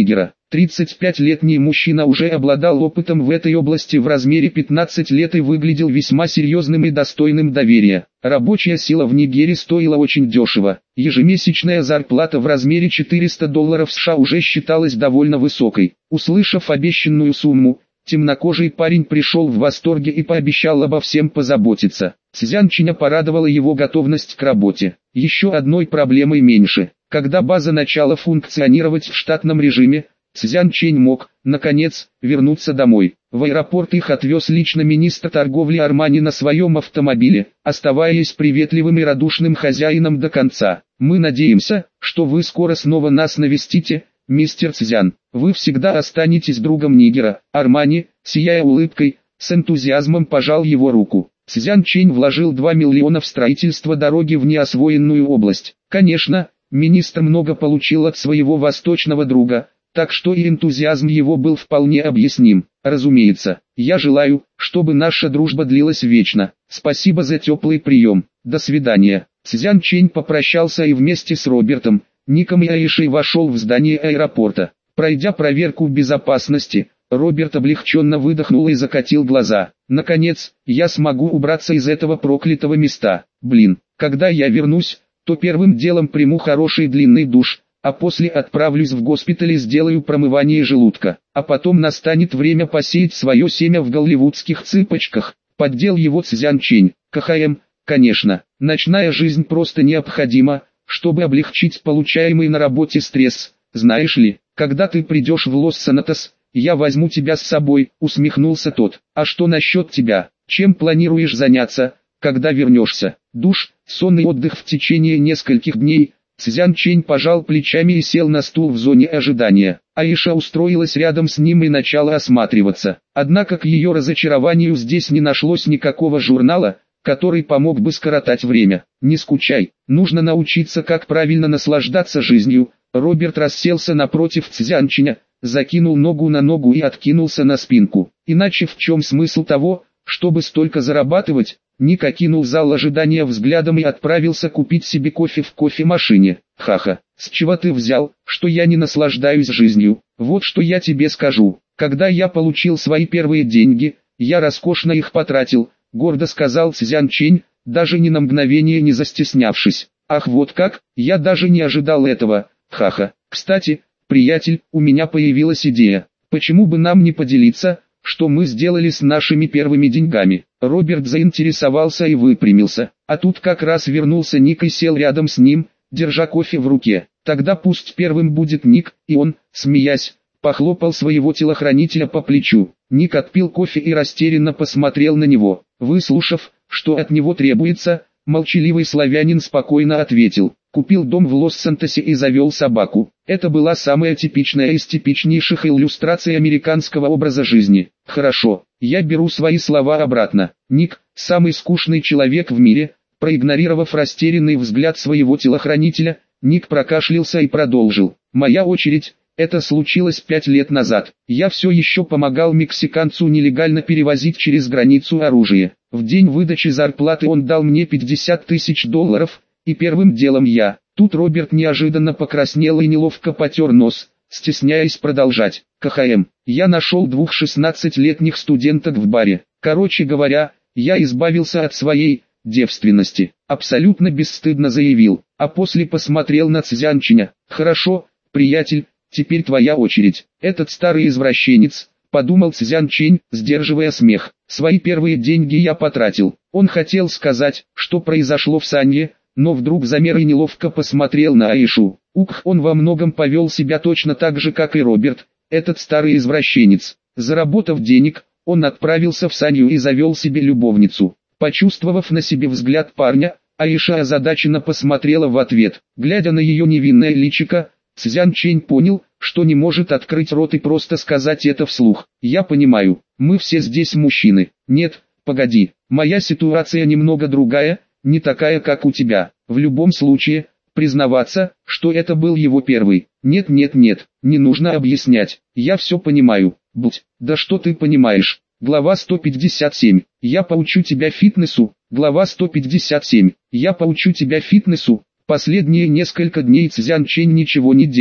тридцатипятилетний мужчина уже обладал опытом в этой области в размере пятнадцать лет и выглядел весьма серьезным и достойным доверия. Рабочая сила в Нигере стоила очень дешево. Ежемесячная зарплата в размере четыреста долларов США уже считалась довольно высокой. Услышав обещанную сумму, темнокожий парень пришел в восторге и пообещал обо всем позаботиться. Цзян Чиня порадовала его готовность к работе. Еще одной проблемой меньше. Когда база начала функционировать в штатном режиме, Цзян Чэнь мог, наконец, вернуться домой. В аэропорт их отвез лично министр торговли Армани на своем автомобиле, оставаясь приветливым и радушным хозяином до конца. «Мы надеемся, что вы скоро снова нас навестите, мистер Цзян. Вы всегда останетесь другом Нигера». Армани, сияя улыбкой, с энтузиазмом пожал его руку. Цзян Чэнь вложил два миллиона в строительство дороги в неосвоенную область. Конечно, министр много получил от своего восточного друга, так что и энтузиазм его был вполне объясним. Разумеется, я желаю, чтобы наша дружба длилась вечно. Спасибо за теплый прием. До свидания. Цзян Чэнь попрощался и вместе с Робертом, Ником и Аишей вошел в здание аэропорта. Пройдя проверку безопасности, Роберт облегченно выдохнул и закатил глаза. Наконец, я смогу убраться из этого проклятого места. Блин, когда я вернусь, то первым делом приму хороший длинный душ, а после отправлюсь в госпиталь и сделаю промывание желудка. А потом настанет время посеять свое семя в голливудских цыпочках. Поддел его Цзян Чэнь. КХМ, конечно, ночная жизнь просто необходима, чтобы облегчить получаемый на работе стресс. Знаешь ли, когда ты придешь в Лос-Санатос, я возьму тебя с собой, усмехнулся тот. А что насчет тебя? Чем планируешь заняться, когда вернешься? Душ, сон и отдых в течение нескольких дней. Цзян Чэнь пожал плечами и сел на стул в зоне ожидания. Аиша устроилась рядом с ним и начала осматриваться. Однако к ее разочарованию здесь не нашлось никакого журнала, который помог бы скоротать время. Не скучай, нужно научиться, как правильно наслаждаться жизнью. Роберт расселся напротив Цзян Чэня, закинул ногу на ногу и откинулся на спинку. Иначе в чем смысл того, чтобы столько зарабатывать? Ник окинул зал ожидания взглядом и отправился купить себе кофе в кофемашине. Ха-ха, с чего ты взял, что я не наслаждаюсь жизнью? Вот что я тебе скажу. Когда я получил свои первые деньги, я роскошно их потратил, гордо сказал Цзян Чэнь, даже ни на мгновение не застеснявшись. Ах, вот как, я даже не ожидал этого. Ха-ха. Кстати, приятель, у меня появилась идея. Почему бы нам не поделиться, что мы сделали с нашими первыми деньгами? Роберт заинтересовался и выпрямился. А тут как раз вернулся Ник и сел рядом с ним, держа кофе в руке. Тогда пусть первым будет Ник, и он, смеясь, похлопал своего телохранителя по плечу. Ник отпил кофе и растерянно посмотрел на него. Выслушав, что от него требуется, молчаливый славянин спокойно ответил: купил дом в Лос-Сантосе и завел собаку. Это была самая типичная из типичнейших иллюстраций американского образа жизни. Хорошо, я беру свои слова обратно. Ник, самый скучный человек в мире. Проигнорировав растерянный взгляд своего телохранителя, Ник прокашлялся и продолжил. Моя очередь. Это случилось пять лет назад. Я все еще помогал мексиканцу нелегально перевозить через границу оружие. В день выдачи зарплаты он дал мне пятьдесят тысяч долларов, и первым делом я... Тут Роберт неожиданно покраснел и неловко потер нос, стесняясь продолжать. КХМ. Я нашел двух шестнадцатилетних студенток в баре. Короче говоря, я избавился от своей девственности. Абсолютно бесстыдно заявил, а после посмотрел на Цзян Чэня. Хорошо, приятель. Теперь твоя очередь. Этот старый извращенец, подумал Цзян Чэнь, сдерживая смех. Свои первые деньги я потратил. Он хотел сказать, что произошло в Санье, но вдруг замер и неловко посмотрел на Аишу. Ух, он во многом повел себя точно так же, как и Роберт, этот старый извращенец. Заработав денег, он отправился в Санью и завел себе любовницу. Почувствовав на себе взгляд парня, Аиша озадаченно посмотрела в ответ. Глядя на ее невинное личико, Цзян Чэнь понял, что не может открыть рот и просто сказать это вслух. Я понимаю, мы все здесь мужчины. Нет, погоди, моя ситуация немного другая, не такая как у тебя. В любом случае, признаваться, что это был его первый. Нет нет нет, не нужно объяснять, я все понимаю. Будь, да что ты понимаешь. Глава сто пятьдесят семь. Я поучу тебя фитнесу. Глава сто пятьдесят семь. Я поучу тебя фитнесу. Последние несколько дней Цзян Чэнь ничего не делал.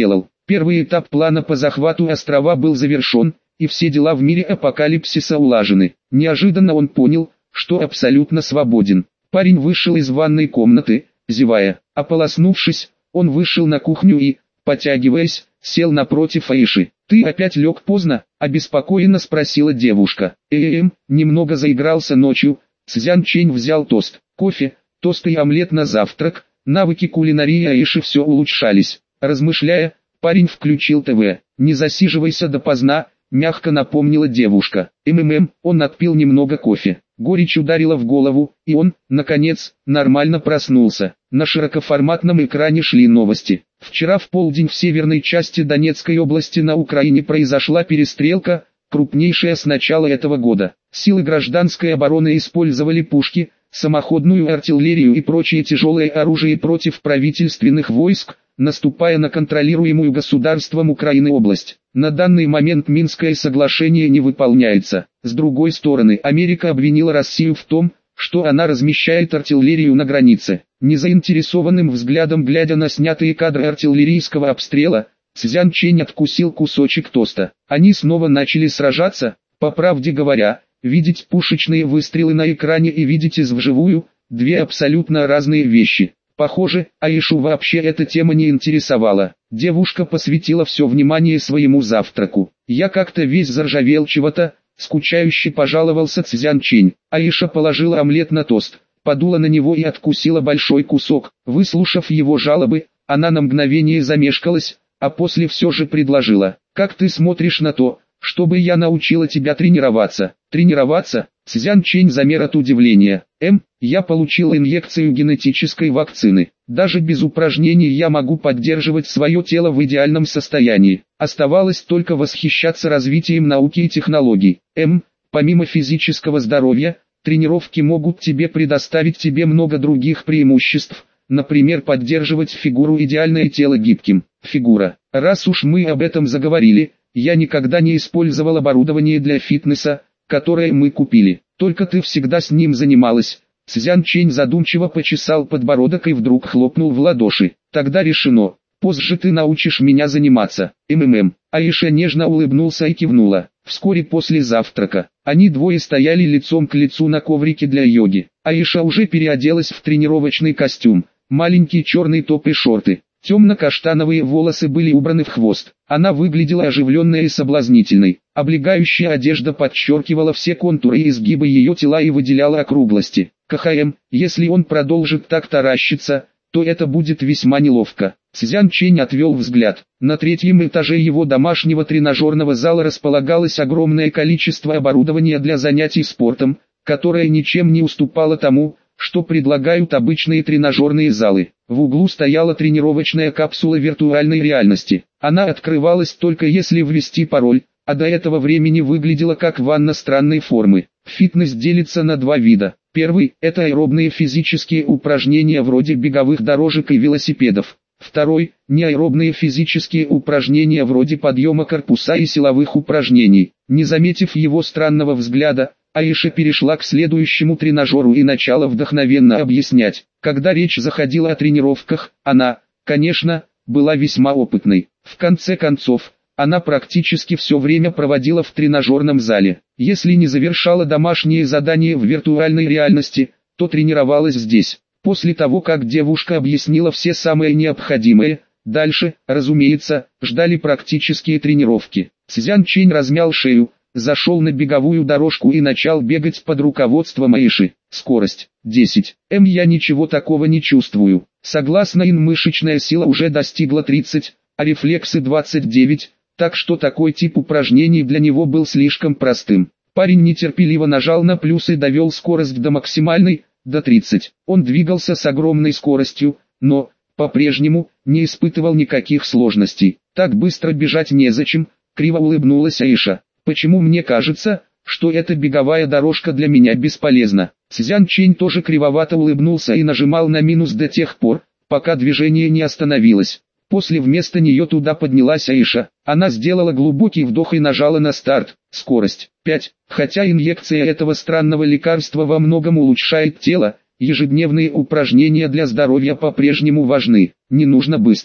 Первый этап плана по захвату острова был завершен, и все дела в мире апокалипсиса улажены. Неожиданно он понял, что абсолютно свободен. Парень вышел из ванной комнаты, зевая. Ополоснувшись, он вышел на кухню и, потягиваясь, сел напротив Аиши. «Ты опять лег поздно?» – обеспокоенно спросила девушка. «Эм, немного заигрался ночью». Цзян Чэнь взял тост, кофе, тост и омлет на завтрак. Навыки кулинарии Аиши все улучшались. Размышляя, парень включил ТВ. «Не засиживайся допоздна», – мягко напомнила девушка. «МММ», он отпил немного кофе. Горечь ударила в голову, и он, наконец, нормально проснулся. На широкоформатном экране шли новости. Вчера в полдень в северной части Донецкой области на Украине произошла перестрелка, крупнейшая с начала этого года. Силы гражданской обороны использовали пушки, самоходную артиллерию и прочее тяжелое оружие против правительственных войск, наступая на контролируемую государством Украины область. На данный момент Минское соглашение не выполняется. С другой стороны, Америка обвинила Россию в том, что она размещает артиллерию на границе. Незаинтересованным взглядом глядя на снятые кадры артиллерийского обстрела, Цзян Чэнь откусил кусочек тоста. Они снова начали сражаться. По правде говоря, видеть пушечные выстрелы на экране и видеть их вживую – две абсолютно разные вещи. Похоже, Аишу вообще эта тема не интересовала. Девушка посвятила все внимание своему завтраку. «Я как-то весь заржавел чего-то», — скучающе пожаловался Цзян Чэнь. Аиша положила омлет на тост, подула на него и откусила большой кусок. Выслушав его жалобы, она на мгновение замешкалась, а после все же предложила: «Как ты смотришь на то, чтобы я научила тебя тренироваться?» «Тренироваться?» Цзян Чэнь замер от удивления. «Эм, я получил инъекцию генетической вакцины. Даже без упражнений я могу поддерживать свое тело в идеальном состоянии. Оставалось только восхищаться развитием науки и технологий. Эм, помимо физического здоровья, тренировки могут тебе предоставить тебе много других преимуществ, например, поддерживать фигуру, идеальное тело гибким». «Фигура. Раз уж мы об этом заговорили, я никогда не использовал оборудование для фитнеса, которое мы купили. Только ты всегда с ним занималась». Цзян Чэнь задумчиво почесал подбородок и вдруг хлопнул в ладоши. «Тогда решено. Позже ты научишь меня заниматься. МММ». Аиша нежно улыбнулся и кивнула. Вскоре после завтрака, они двое стояли лицом к лицу на коврике для йоги. Аиша уже переоделась в тренировочный костюм, маленький черный топ и шорты. Темно-каштановые волосы были убраны в хвост. Она выглядела оживленной и соблазнительной. Облегающая одежда подчеркивала все контуры и изгибы ее тела и выделяла округлости. КХМ, если он продолжит так таращиться, то это будет весьма неловко. Цзян Чэнь отвел взгляд. На третьем этаже его домашнего тренажерного зала располагалось огромное количество оборудования для занятий спортом, которое ничем не уступало тому, что предлагают обычные тренажерные залы. В углу стояла тренировочная капсула виртуальной реальности. Она открывалась только если ввести пароль, а до этого времени выглядела как ванна странной формы. Фитнес делится на два вида. Первый – это аэробные физические упражнения вроде беговых дорожек и велосипедов. Второй – неаэробные физические упражнения вроде подъема корпуса и силовых упражнений. Не заметив его странного взгляда, Аиша перешла к следующему тренажеру и начала вдохновенно объяснять. Когда речь заходила о тренировках, она, конечно, была весьма опытной. В конце концов, она практически все время проводила в тренажерном зале. Если не завершала домашние задания в виртуальной реальности, то тренировалась здесь. После того, как девушка объяснила все самое необходимое, дальше, разумеется, ждали практические тренировки. Цзян Чэнь размял шею, зашел на беговую дорожку и начал бегать под руководством Аиши. Скорость десять. М я ничего такого не чувствую. Согласно ин мышечная сила уже достигла тридцать, а рефлексы двадцать девять, так что такой тип упражнений для него был слишком простым. Парень нетерпеливо нажал на плюс и довел скорость до максимальной, до тридцать. Он двигался с огромной скоростью, но, по-прежнему, не испытывал никаких сложностей. Так быстро бежать незачем, криво улыбнулась Аиша. Почему мне кажется, что эта беговая дорожка для меня бесполезна? Цзян Чэнь тоже кривовато улыбнулся и нажимал на минус до тех пор, пока движение не остановилось. После вместо нее туда поднялась Аиша. Она сделала глубокий вдох и нажала на старт. Скорость пять. Хотя инъекция этого странного лекарства во многом улучшает тело, ежедневные упражнения для здоровья по-прежнему важны. Не нужно быстро.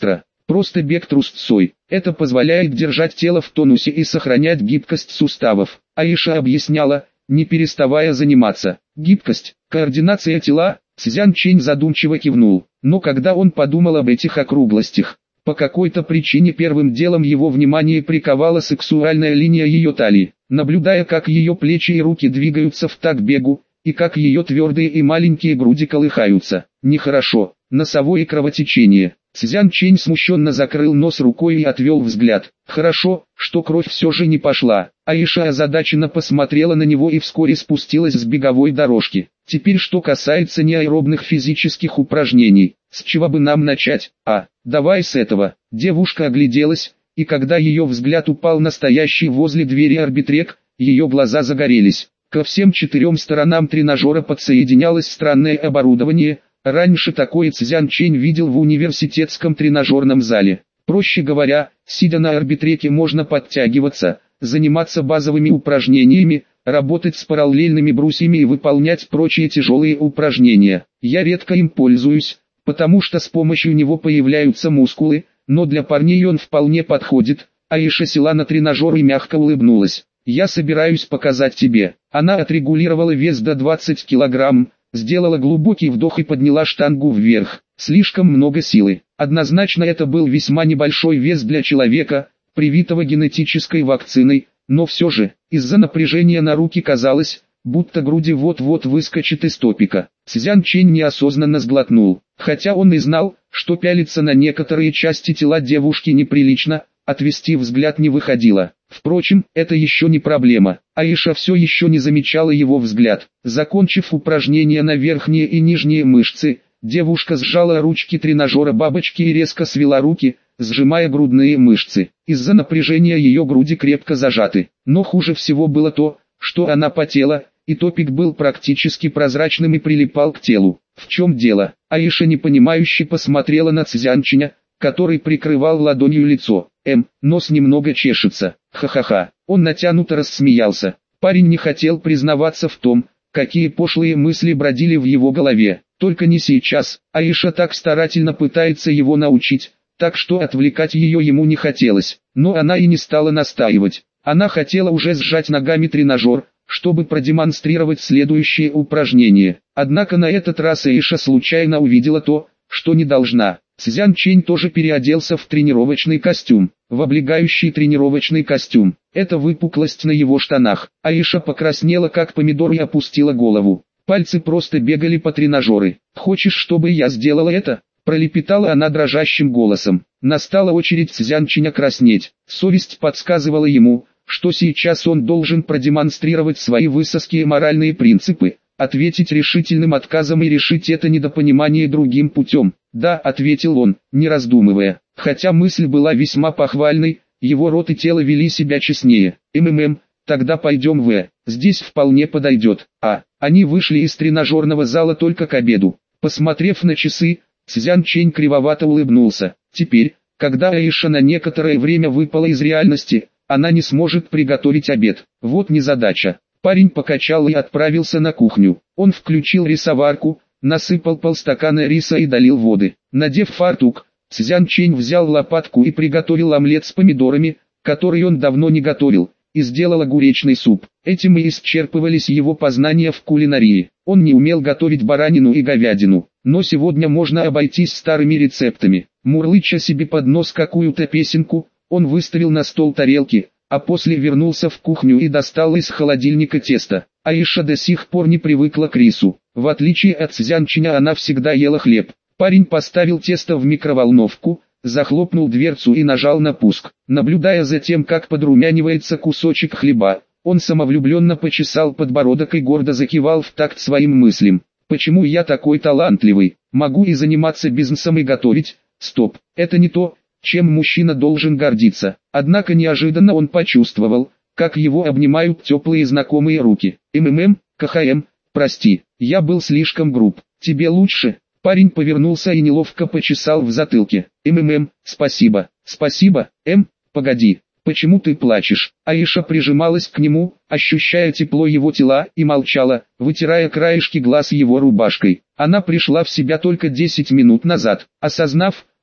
Просто бег трусцой. Это позволяет держать тело в тонусе и сохранять гибкость суставов. Аиша объясняла, не переставая заниматься. Гибкость, координация тела. Цзян Чэнь задумчиво кивнул. Но когда он подумал об этих округлостях, по какой-то причине первым делом его внимание приковала сексуальная линия ее талии. Наблюдая, как ее плечи и руки двигаются в такт бегу, и как ее твердые и маленькие груди колыхаются. Нехорошо. Носовое кровотечение. Цзян Чэнь смущенно закрыл нос рукой и отвел взгляд. Хорошо, что кровь все же не пошла. Аиша озадаченно посмотрела на него и вскоре спустилась с беговой дорожки. Теперь что касается неаэробных физических упражнений, с чего бы нам начать? А, давай с этого. Девушка огляделась, и когда ее взгляд упал на стоящий возле двери арбитрек, ее глаза загорелись. Ко всем четырем сторонам тренажера подсоединялось странное оборудование. Раньше такое Цзян Чэнь видел в университетском тренажерном зале. Проще говоря, сидя на арбитреке можно подтягиваться, заниматься базовыми упражнениями, работать с параллельными брусьями и выполнять прочие тяжелые упражнения. Я редко им пользуюсь, потому что с помощью него появляются мускулы, но для парней он вполне подходит. Аиша села на тренажер и мягко улыбнулась. Я собираюсь показать тебе. Она отрегулировала вес до двадцати килограмм. Сделала глубокий вдох и подняла штангу вверх. Слишком много силы. Однозначно это был весьма небольшой вес для человека, привитого генетической вакциной, но все же, из-за напряжения на руки казалось, будто груди вот-вот выскочит из топика. Цзян Чэнь неосознанно сглотнул. Хотя он и знал, что пялиться на некоторые части тела девушки неприлично, отвести взгляд не выходило. Впрочем, это еще не проблема. Аиша все еще не замечала его взгляд. Закончив упражнения на верхние и нижние мышцы, девушка сжала ручки тренажера бабочки и резко свела руки, сжимая грудные мышцы. Из-за напряжения ее груди крепко зажаты. Но хуже всего было то, что она потела, и топик был практически прозрачным и прилипал к телу. В чем дело? Аиша непонимающе посмотрела на Цзян Чэня, который прикрывал ладонью лицо. Эм, нос немного чешется. Ха-ха-ха. Он натянуто рассмеялся. Парень не хотел признаваться в том, какие пошлые мысли бродили в его голове. Только не сейчас. Аиша так старательно пытается его научить, так что отвлекать ее ему не хотелось. Но она и не стала настаивать. Она хотела уже сжать ногами тренажер, чтобы продемонстрировать следующее упражнение. Однако на этот раз Аиша случайно увидела то, что не должна. Цзян Чэнь тоже переоделся в тренировочный костюм, в облегающий тренировочный костюм. Это выпуклость на его штанах. Аиша покраснела как помидор и опустила голову. Пальцы просто бегали по тренажеру. «Хочешь, чтобы я сделала это?» Пролепетала она дрожащим голосом. Настала очередь Цзян Чэня краснеть. Совесть подсказывала ему, что сейчас он должен продемонстрировать свои высокие моральные принципы, ответить решительным отказом и решить это недопонимание другим путем. «Да», — ответил он, не раздумывая. Хотя мысль была весьма похвальной, его рот и тело вели себя честнее. «МММ, тогда пойдем в. Здесь вполне подойдет». А, они вышли из тренажерного зала только к обеду. Посмотрев на часы, Цзян Чэнь кривовато улыбнулся. Теперь, когда Аиша на некоторое время выпала из реальности, она не сможет приготовить обед. Вот незадача. Парень покачал и отправился на кухню. Он включил рисоварку, насыпал полстакана риса и долил воды. Надев фартук, Цзян Чэнь взял лопатку и приготовил омлет с помидорами, который он давно не готовил, и сделал огуречный суп. Этим и исчерпывались его познания в кулинарии. Он не умел готовить баранину и говядину, но сегодня можно обойтись старыми рецептами. Мурлыча себе под нос какую-то песенку, он выставил на стол тарелки, а после вернулся в кухню и достал из холодильника тесто. Аиша до сих пор не привыкла к рису. В отличие от Цзян Чэня она всегда ела хлеб. Парень поставил тесто в микроволновку, захлопнул дверцу и нажал на пуск. Наблюдая за тем, как подрумянивается кусочек хлеба, он самовлюбленно почесал подбородок и гордо закивал в такт своим мыслям. «Почему я такой талантливый? Могу и заниматься бизнесом и готовить? Стоп, это не то, чем мужчина должен гордиться». Однако неожиданно он почувствовал, как его обнимают теплые знакомые руки. «МММ, КХМ, прости, я был слишком груб. Тебе лучше?» Парень повернулся и неловко почесал в затылке. «МММ, спасибо, спасибо, М, погоди, почему ты плачешь?» Аиша прижималась к нему, ощущая тепло его тела, и молчала, вытирая краешки глаз его рубашкой. Она пришла в себя только десять минут назад. Осознав,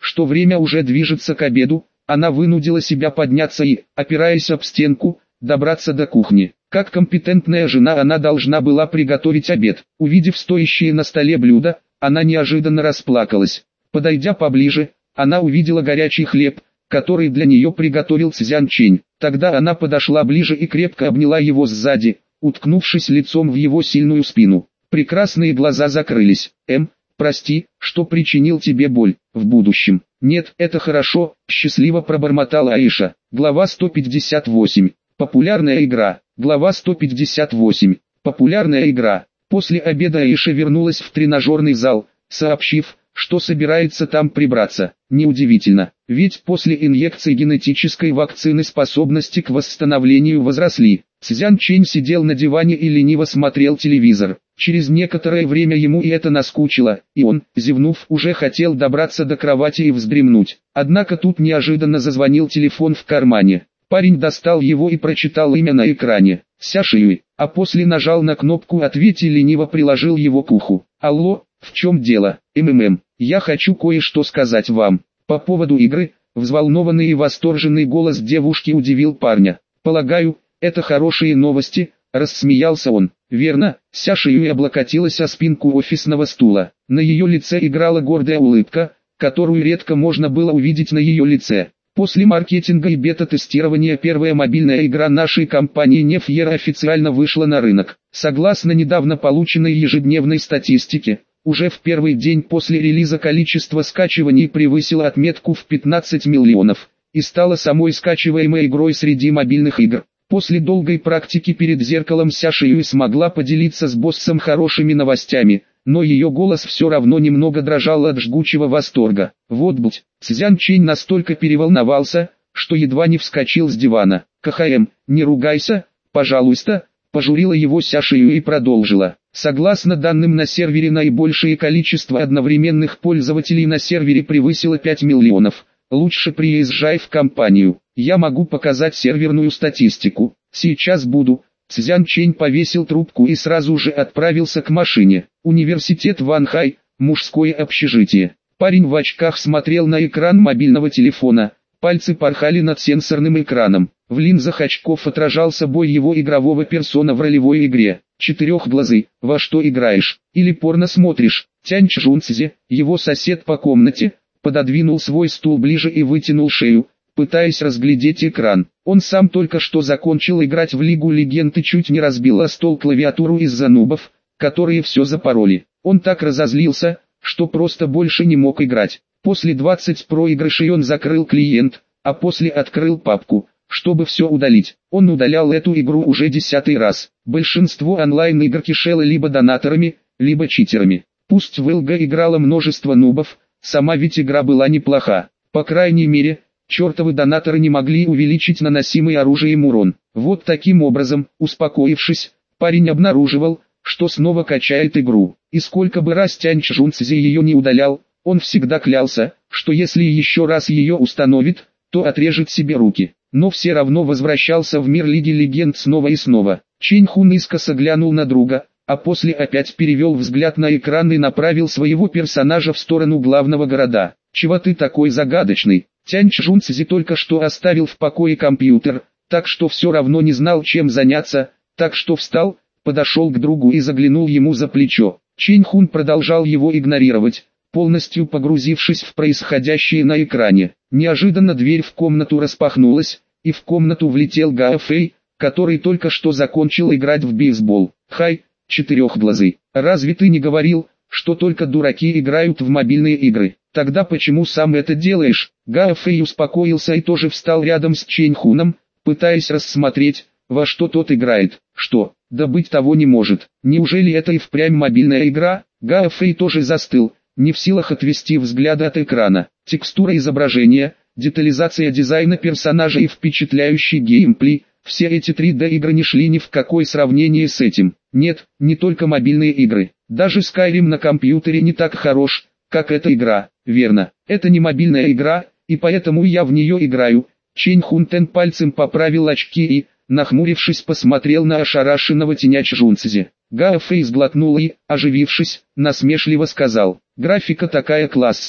что время уже движется к обеду, она вынудила себя подняться и, опираясь об стенку, добраться до кухни. Как компетентная жена она должна была приготовить обед. Увидев стоящие на столе блюда, она неожиданно расплакалась. Подойдя поближе, она увидела горячий хлеб, который для нее приготовил Цзян Чэнь. Тогда она подошла ближе и крепко обняла его сзади, уткнувшись лицом в его сильную спину. Прекрасные глаза закрылись. «Эм, прости, что причинил тебе боль. В будущем». «Нет, это хорошо», — счастливо пробормотала Аиша. Глава сто пятьдесят восемь. Популярная игра. Глава сто пятьдесят восемь. Популярная игра. После обеда Аиша вернулась в тренажерный зал, сообщив, что собирается там прибраться. Неудивительно, ведь после инъекции генетической вакцины способности к восстановлению возросли. Цзян Чэнь сидел на диване и лениво смотрел телевизор. Через некоторое время ему и это наскучило, и он, зевнув, уже хотел добраться до кровати и вздремнуть. Однако тут неожиданно зазвонил телефон в кармане. Парень достал его и прочитал имя на экране. Ся Шиюй, а после нажал на кнопку «Ответь» и лениво приложил его к уху. «Алло, в чем дело? МММ, я хочу кое-что сказать вам. По поводу игры». Взволнованный и восторженный голос девушки удивил парня. «Полагаю, это хорошие новости», — рассмеялся он. «Верно». Ся Шиюй облокотилась о спинку офисного стула. На ее лице играла гордая улыбка, которую редко можно было увидеть на ее лице. После маркетинга и бета-тестирования первая мобильная игра нашей компании Nefyer официально вышла на рынок. Согласно недавно полученной ежедневной статистике, уже в первый день после релиза количество скачиваний превысило отметку в пятнадцать миллионов, и стала самой скачиваемой игрой среди мобильных игр. После долгой практики перед зеркалом Ся Шиюй смогла поделиться с боссом хорошими новостями, но ее голос все равно немного дрожал от жгучего восторга. Вот блядь, Цзян Чэнь настолько переволновался, что едва не вскочил с дивана. «КХМ, не ругайся, пожалуйста», — пожурила его Ся Шиюй и продолжила. Согласно данным на сервере, наибольшее количество одновременных пользователей на сервере превысило пять миллионов. Лучше приезжай в компанию, я могу показать серверную статистику. Сейчас буду. Цзян Чэнь повесил трубку и сразу же отправился к машине. Университет Ванхай, мужское общежитие. Парень в очках смотрел на экран мобильного телефона, пальцы порхали над сенсорным экраном. В линзах очков отражался бой его игрового персона в ролевой игре. Четырехглазый, во что играешь, или порно смотришь? Тянь Чжунцзи, его сосед по комнате, пододвинул свой стул ближе и вытянул шею, пытаясь разглядеть экран. Он сам только что закончил играть в Лигу Легенд и чуть не разбил о стол клавиатуру из-за нубов, которые все запороли. Он так разозлился, что просто больше не мог играть. После двадцати проигрышей он закрыл клиент, а после открыл папку, чтобы все удалить. Он удалял эту игру уже десятый раз. Большинство онлайн-игр кишело либо донаторами, либо читерами. Пусть в ЛГ играло множество нубов, сама ведь игра была неплоха. По крайней мере, чертовы донаторы не могли увеличить наносимый оружием урон. Вот таким образом, успокоившись, парень обнаруживал, что снова качает игру. И сколько бы раз Тянь Чжунцзи ее не удалял, он всегда клялся, что если еще раз ее установит, то отрежет себе руки. Но все равно возвращался в мир Лиги Легенд снова и снова. Чэнь Хун искоса глянул на друга, а после опять перевел взгляд на экран и направил своего персонажа в сторону главного города. «Чего ты такой загадочный?» Тянь Чжунцзи только что оставил в покое компьютер, так что все равно не знал, чем заняться, так что встал, подошел к другу и заглянул ему за плечо. Чэнь Хун продолжал его игнорировать, полностью погрузившись в происходящее на экране. Неожиданно дверь в комнату распахнулась, и в комнату влетел Гао Фэй, который только что закончил играть в бейсбол. «Хай, четырехглазый, разве ты не говорил, что только дураки играют в мобильные игры? Тогда почему сам это делаешь?» Гао Фэй успокоился и тоже встал рядом с Чэнь Хуном, пытаясь рассмотреть, во что тот играет. «Что, да быть того не может. Неужели это и впрямь мобильная игра?» Гао Фэй тоже застыл, не в силах отвести взгляда от экрана. Текстура изображения, детализация дизайна персонажа и впечатляющий геймплей – все эти три дэ игры не шли ни в какое сравнение с этим. Нет, не только мобильные игры. Даже Skyrim на компьютере не так хорош, как эта игра. Верно, это не мобильная игра, и поэтому я в нее играю. Чэнь Хун Тен пальцем поправил очки и, нахмурившись, посмотрел на ошарашенного Тяня Чжунцзи. Гао Фэй сглотнул и, оживившись, насмешливо сказал: «Графика такая классная,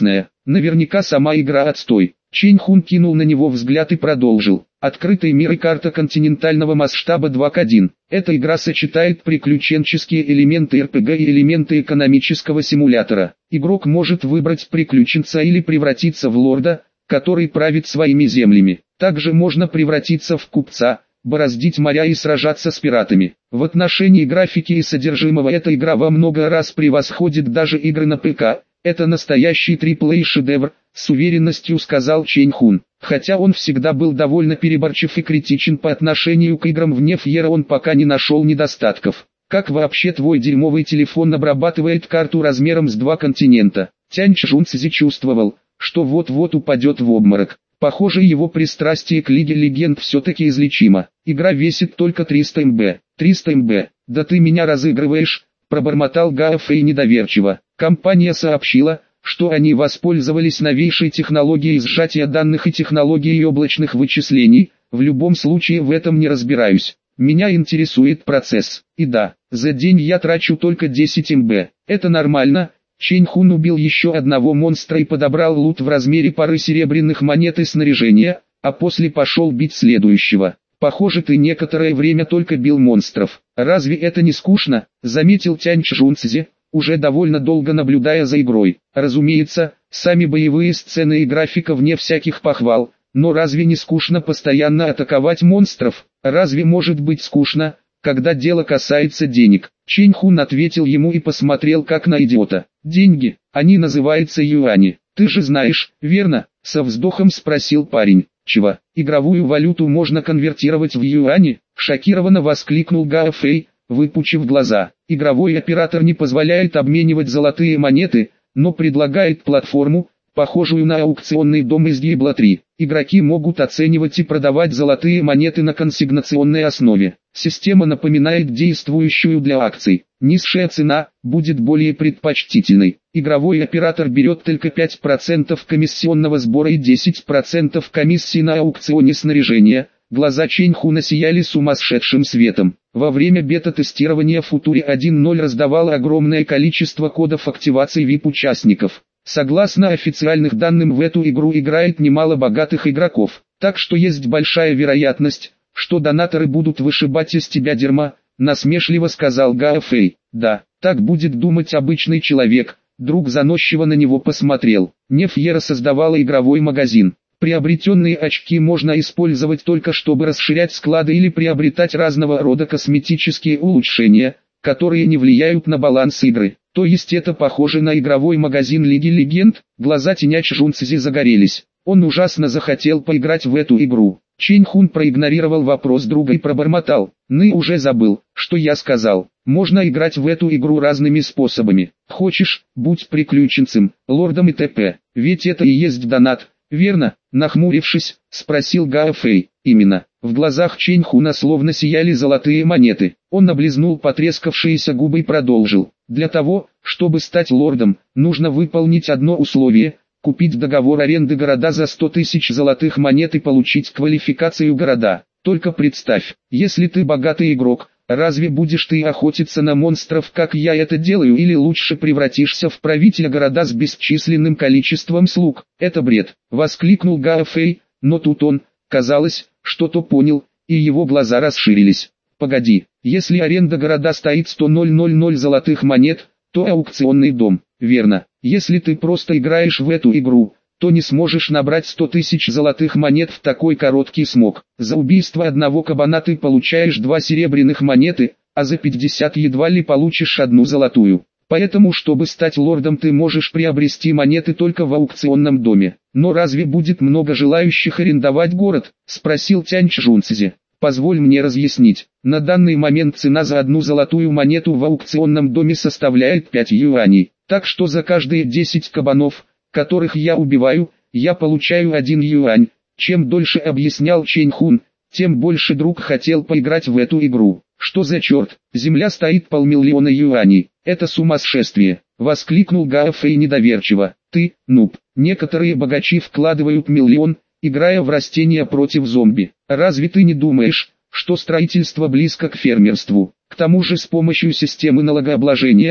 Наверняка сама игра отстой. Чэнь Хун кинул на него взгляд и продолжил. Открытый мир и карта континентального масштаба два к одному. Эта игра сочетает приключенческие элементы эр пи джи и элементы экономического симулятора. Игрок может выбрать приключенца или превратиться в лорда, который правит своими землями. Также можно превратиться в купца, бороздить моря и сражаться с пиратами. В отношении графики и содержимого эта игра во много раз превосходит даже игры на ПК. Это настоящий трипл-эй шедевр, с уверенностью сказал Чэнь Хун. Хотя он всегда был довольно переборчив и критичен по отношению к играм вне Фьера, он пока не нашел недостатков. Как вообще твой дерьмовый телефон обрабатывает карту размером с два континента? Тянь Чжунцзи чувствовал, что вот-вот упадет в обморок. Похоже, его пристрастие к Лиге Легенд все-таки излечимо. Игра весит только триста мегабайт. триста мегабайт. Да ты меня разыгрываешь, пробормотал Гао Фэй недоверчиво. Компания сообщила, что они воспользовались новейшей технологией сжатия данных и технологией облачных вычислений. В любом случае в этом не разбираюсь. Меня интересует процесс. И да, за день я трачу только десять мегабайт. Это нормально. Чэнь Хун убил еще одного монстра и подобрал лут в размере пары серебряных монет и снаряжения, а после пошел бить следующего. Похоже, ты некоторое время только бил монстров. Разве это не скучно? Заметил Тянь Чжунцзи, уже довольно долго наблюдая за игрой. Разумеется, сами боевые сцены и графика вне всяких похвал, но разве не скучно постоянно атаковать монстров? Разве может быть скучно, когда дело касается денег? Чэнь Хун ответил ему и посмотрел как на идиота. Деньги, они называются юани. Ты же знаешь, верно? Со вздохом спросил парень. Чего? Игровую валюту можно конвертировать в юани? Шокированно воскликнул Гао Фэй, выпучив глаза. Игровой оператор не позволяет обменивать золотые монеты, но предлагает платформу, похожую на аукционный дом из Diablo три. Игроки могут оценивать и продавать золотые монеты на консигнационной основе. Система напоминает действующую для акций. Низшая цена будет более предпочтительной. Игровой оператор берет только пять процентов комиссионного сбора и десять процентов комиссии на аукционе снаряжения. Глаза Чэнь Хуна сияли сумасшедшим светом. Во время бета-тестирования Future один ноль раздавало огромное количество кодов активации ви ай пи-участников. Согласно официальным данным, в эту игру играет немало богатых игроков, так что есть большая вероятность, что донаторы будут вышибать из тебя дерьма, насмешливо сказал Гао Фэй. Да, так будет думать обычный человек. Друг заносчиво на него посмотрел. Нефьера создавала игровой магазин. Приобретенные очки можно использовать только чтобы расширять склады или приобретать разного рода косметические улучшения, которые не влияют на баланс игры. То есть это похоже на игровой магазин Лиги Легенд? Глаза Тяня Чжунцзи загорелись. Он ужасно захотел поиграть в эту игру. Чэнь Хун проигнорировал вопрос друга и пробормотал. Ны уже забыл, что я сказал. Можно играть в эту игру разными способами. Хочешь, будь приключенцем, лордом и т.п. Ведь это и есть донат, верно? Нахмурившись, спросил Гао Фэй. Именно. В глазах Чэнь Хуна словно сияли золотые монеты. Он облизнул потрескавшиеся губы и продолжил. Для того, чтобы стать лордом, нужно выполнить одно условие – купить договор аренды города за сто тысяч золотых монет и получить квалификацию города. Только представь, если ты богатый игрок, разве будешь ты охотиться на монстров, как я это делаю, или лучше превратишься в правителя города с бесчисленным количеством слуг? Это бред, воскликнул Гао Фэй, но тут он, казалось, что-то понял, и его глаза расширились. Погоди, если аренда города стоит сто тысяч золотых монет, то аукционный дом, верно? Если ты просто играешь в эту игру, то не сможешь набрать сто тысяч золотых монет в такой короткий срок. За убийство одного кабана ты получаешь два серебряных монеты, а за пятьдесят едва ли получишь одну золотую. Поэтому, чтобы стать лордом, ты можешь приобрести монеты только в аукционном доме. Но разве будет много желающих арендовать город? Спросил Тянь Чжунцзи. Позволь мне разъяснить. На данный момент цена за одну золотую монету в аукционном доме составляет пять юаней. Так что за каждые десять кабанов, которых я убиваю, я получаю один юань. Чем дольше объяснял Чэнь Хун, тем больше друг хотел поиграть в эту игру. Что за черт? Земля стоит полмиллиона юаней. Это сумасшествие. Воскликнул Гао Фэй недоверчиво. Ты, нуб. Некоторые богачи вкладывают миллион, играя в растения против зомби. Разве ты не думаешь, что строительство близко к фермерству? К тому же с помощью системы налогообложения,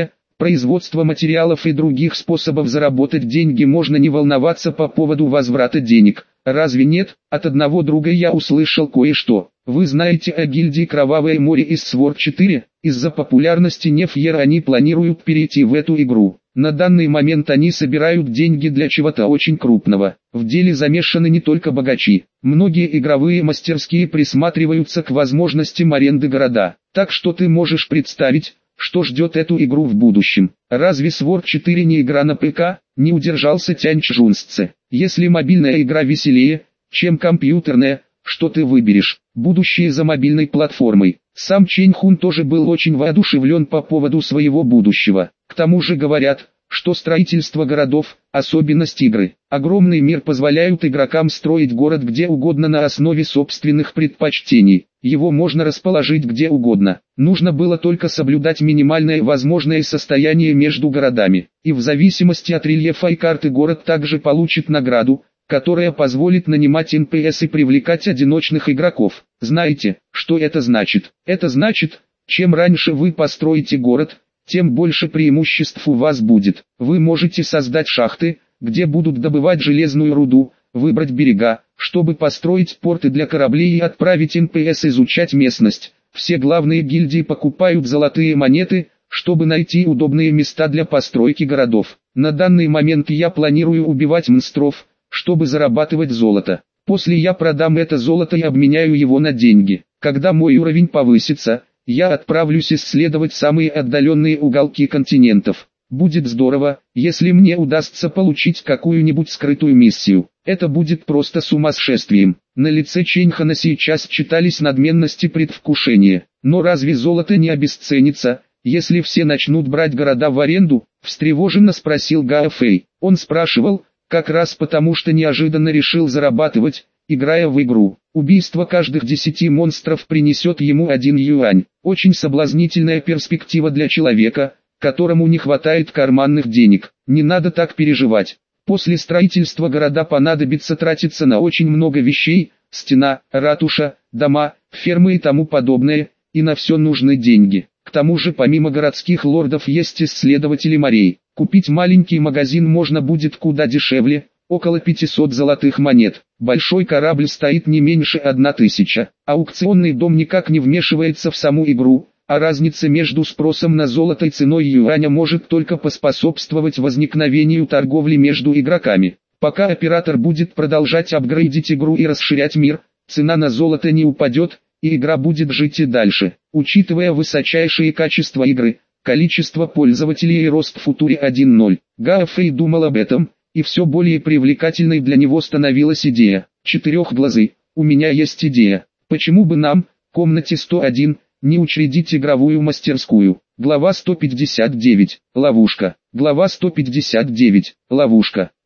производства материалов и других способов заработать деньги можно не волноваться по поводу возврата денег. Разве нет? От одного друга я услышал кое-что. Вы знаете о гильдии Кровавое море из Свord четыре? Из-за популярности Нефьера они планируют перейти в эту игру. На данный момент они собирают деньги для чего-то очень крупного. В деле замешаны не только богачи. Многие игровые мастерские присматриваются к возможностям аренды города. Так что ты можешь представить, что ждет эту игру в будущем. Разве Свord четыре не игра на ПК? Не удержался Тянь Чжунсце. Если мобильная игра веселее, чем компьютерная, что ты выберешь? Будущее за мобильной платформой. Сам Чэнь Хун тоже был очень воодушевлен по поводу своего будущего. К тому же говорят, что строительство городов – особенность игры. Огромный мир позволяют игрокам строить город где угодно на основе собственных предпочтений. Его можно расположить где угодно. Нужно было только соблюдать минимальное возможное состояние между городами. И в зависимости от рельефа и карты город также получит награду, которая позволит нанимать эн пи эс и привлекать одиночных игроков. Знаете, что это значит? Это значит, чем раньше вы построите город, тем больше преимуществ у вас будет. Вы можете создать шахты, где будут добывать железную руду, выбрать берега, чтобы построить порты для кораблей и отправить эн пи эс изучать местность. Все главные гильдии покупают золотые монеты, чтобы найти удобные места для постройки городов. На данный момент я планирую убивать монстров, чтобы зарабатывать золото. После я продам это золото и обменяю его на деньги. Когда мой уровень повысится, я отправлюсь исследовать самые отдаленные уголки континентов. Будет здорово, если мне удастся получить какую-нибудь скрытую миссию. Это будет просто сумасшествием. На лице Чэньхана сейчас читались надменность и предвкушение. Но разве золото не обесценится, если все начнут брать города в аренду? Встревоженно спросил Гао Фэй. Он спрашивал, как раз потому что неожиданно решил зарабатывать, играя в игру. Убийство каждых десяти монстров принесет ему один юань. Очень соблазнительная перспектива для человека, которому не хватает карманных денег. Не надо так переживать. После строительства города понадобится тратиться на очень много вещей: стена, ратуша, дома, фермы и тому подобное, и на все нужны деньги. К тому же помимо городских лордов есть исследователи морей. Купить маленький магазин можно будет куда дешевле, около пятисот золотых монет. Большой корабль стоит не меньше одна тысяча. Аукционный дом никак не вмешивается в саму игру, а разница между спросом на золото и ценой юаня может только поспособствовать возникновению торговли между игроками. Пока оператор будет продолжать апгрейдить игру и расширять мир, цена на золото не упадет, и игра будет жить и дальше. Учитывая высочайшие качества игры, количество пользователей и рост в футуре один ноль, Гао Фэй думал об этом, и все более привлекательной для него становилась идея. Четырехглазый, у меня есть идея. Почему бы нам, комнате сто один, не учредить игровую мастерскую? Глава сто пятьдесят девять. Ловушка. Глава сто пятьдесят девять. Ловушка.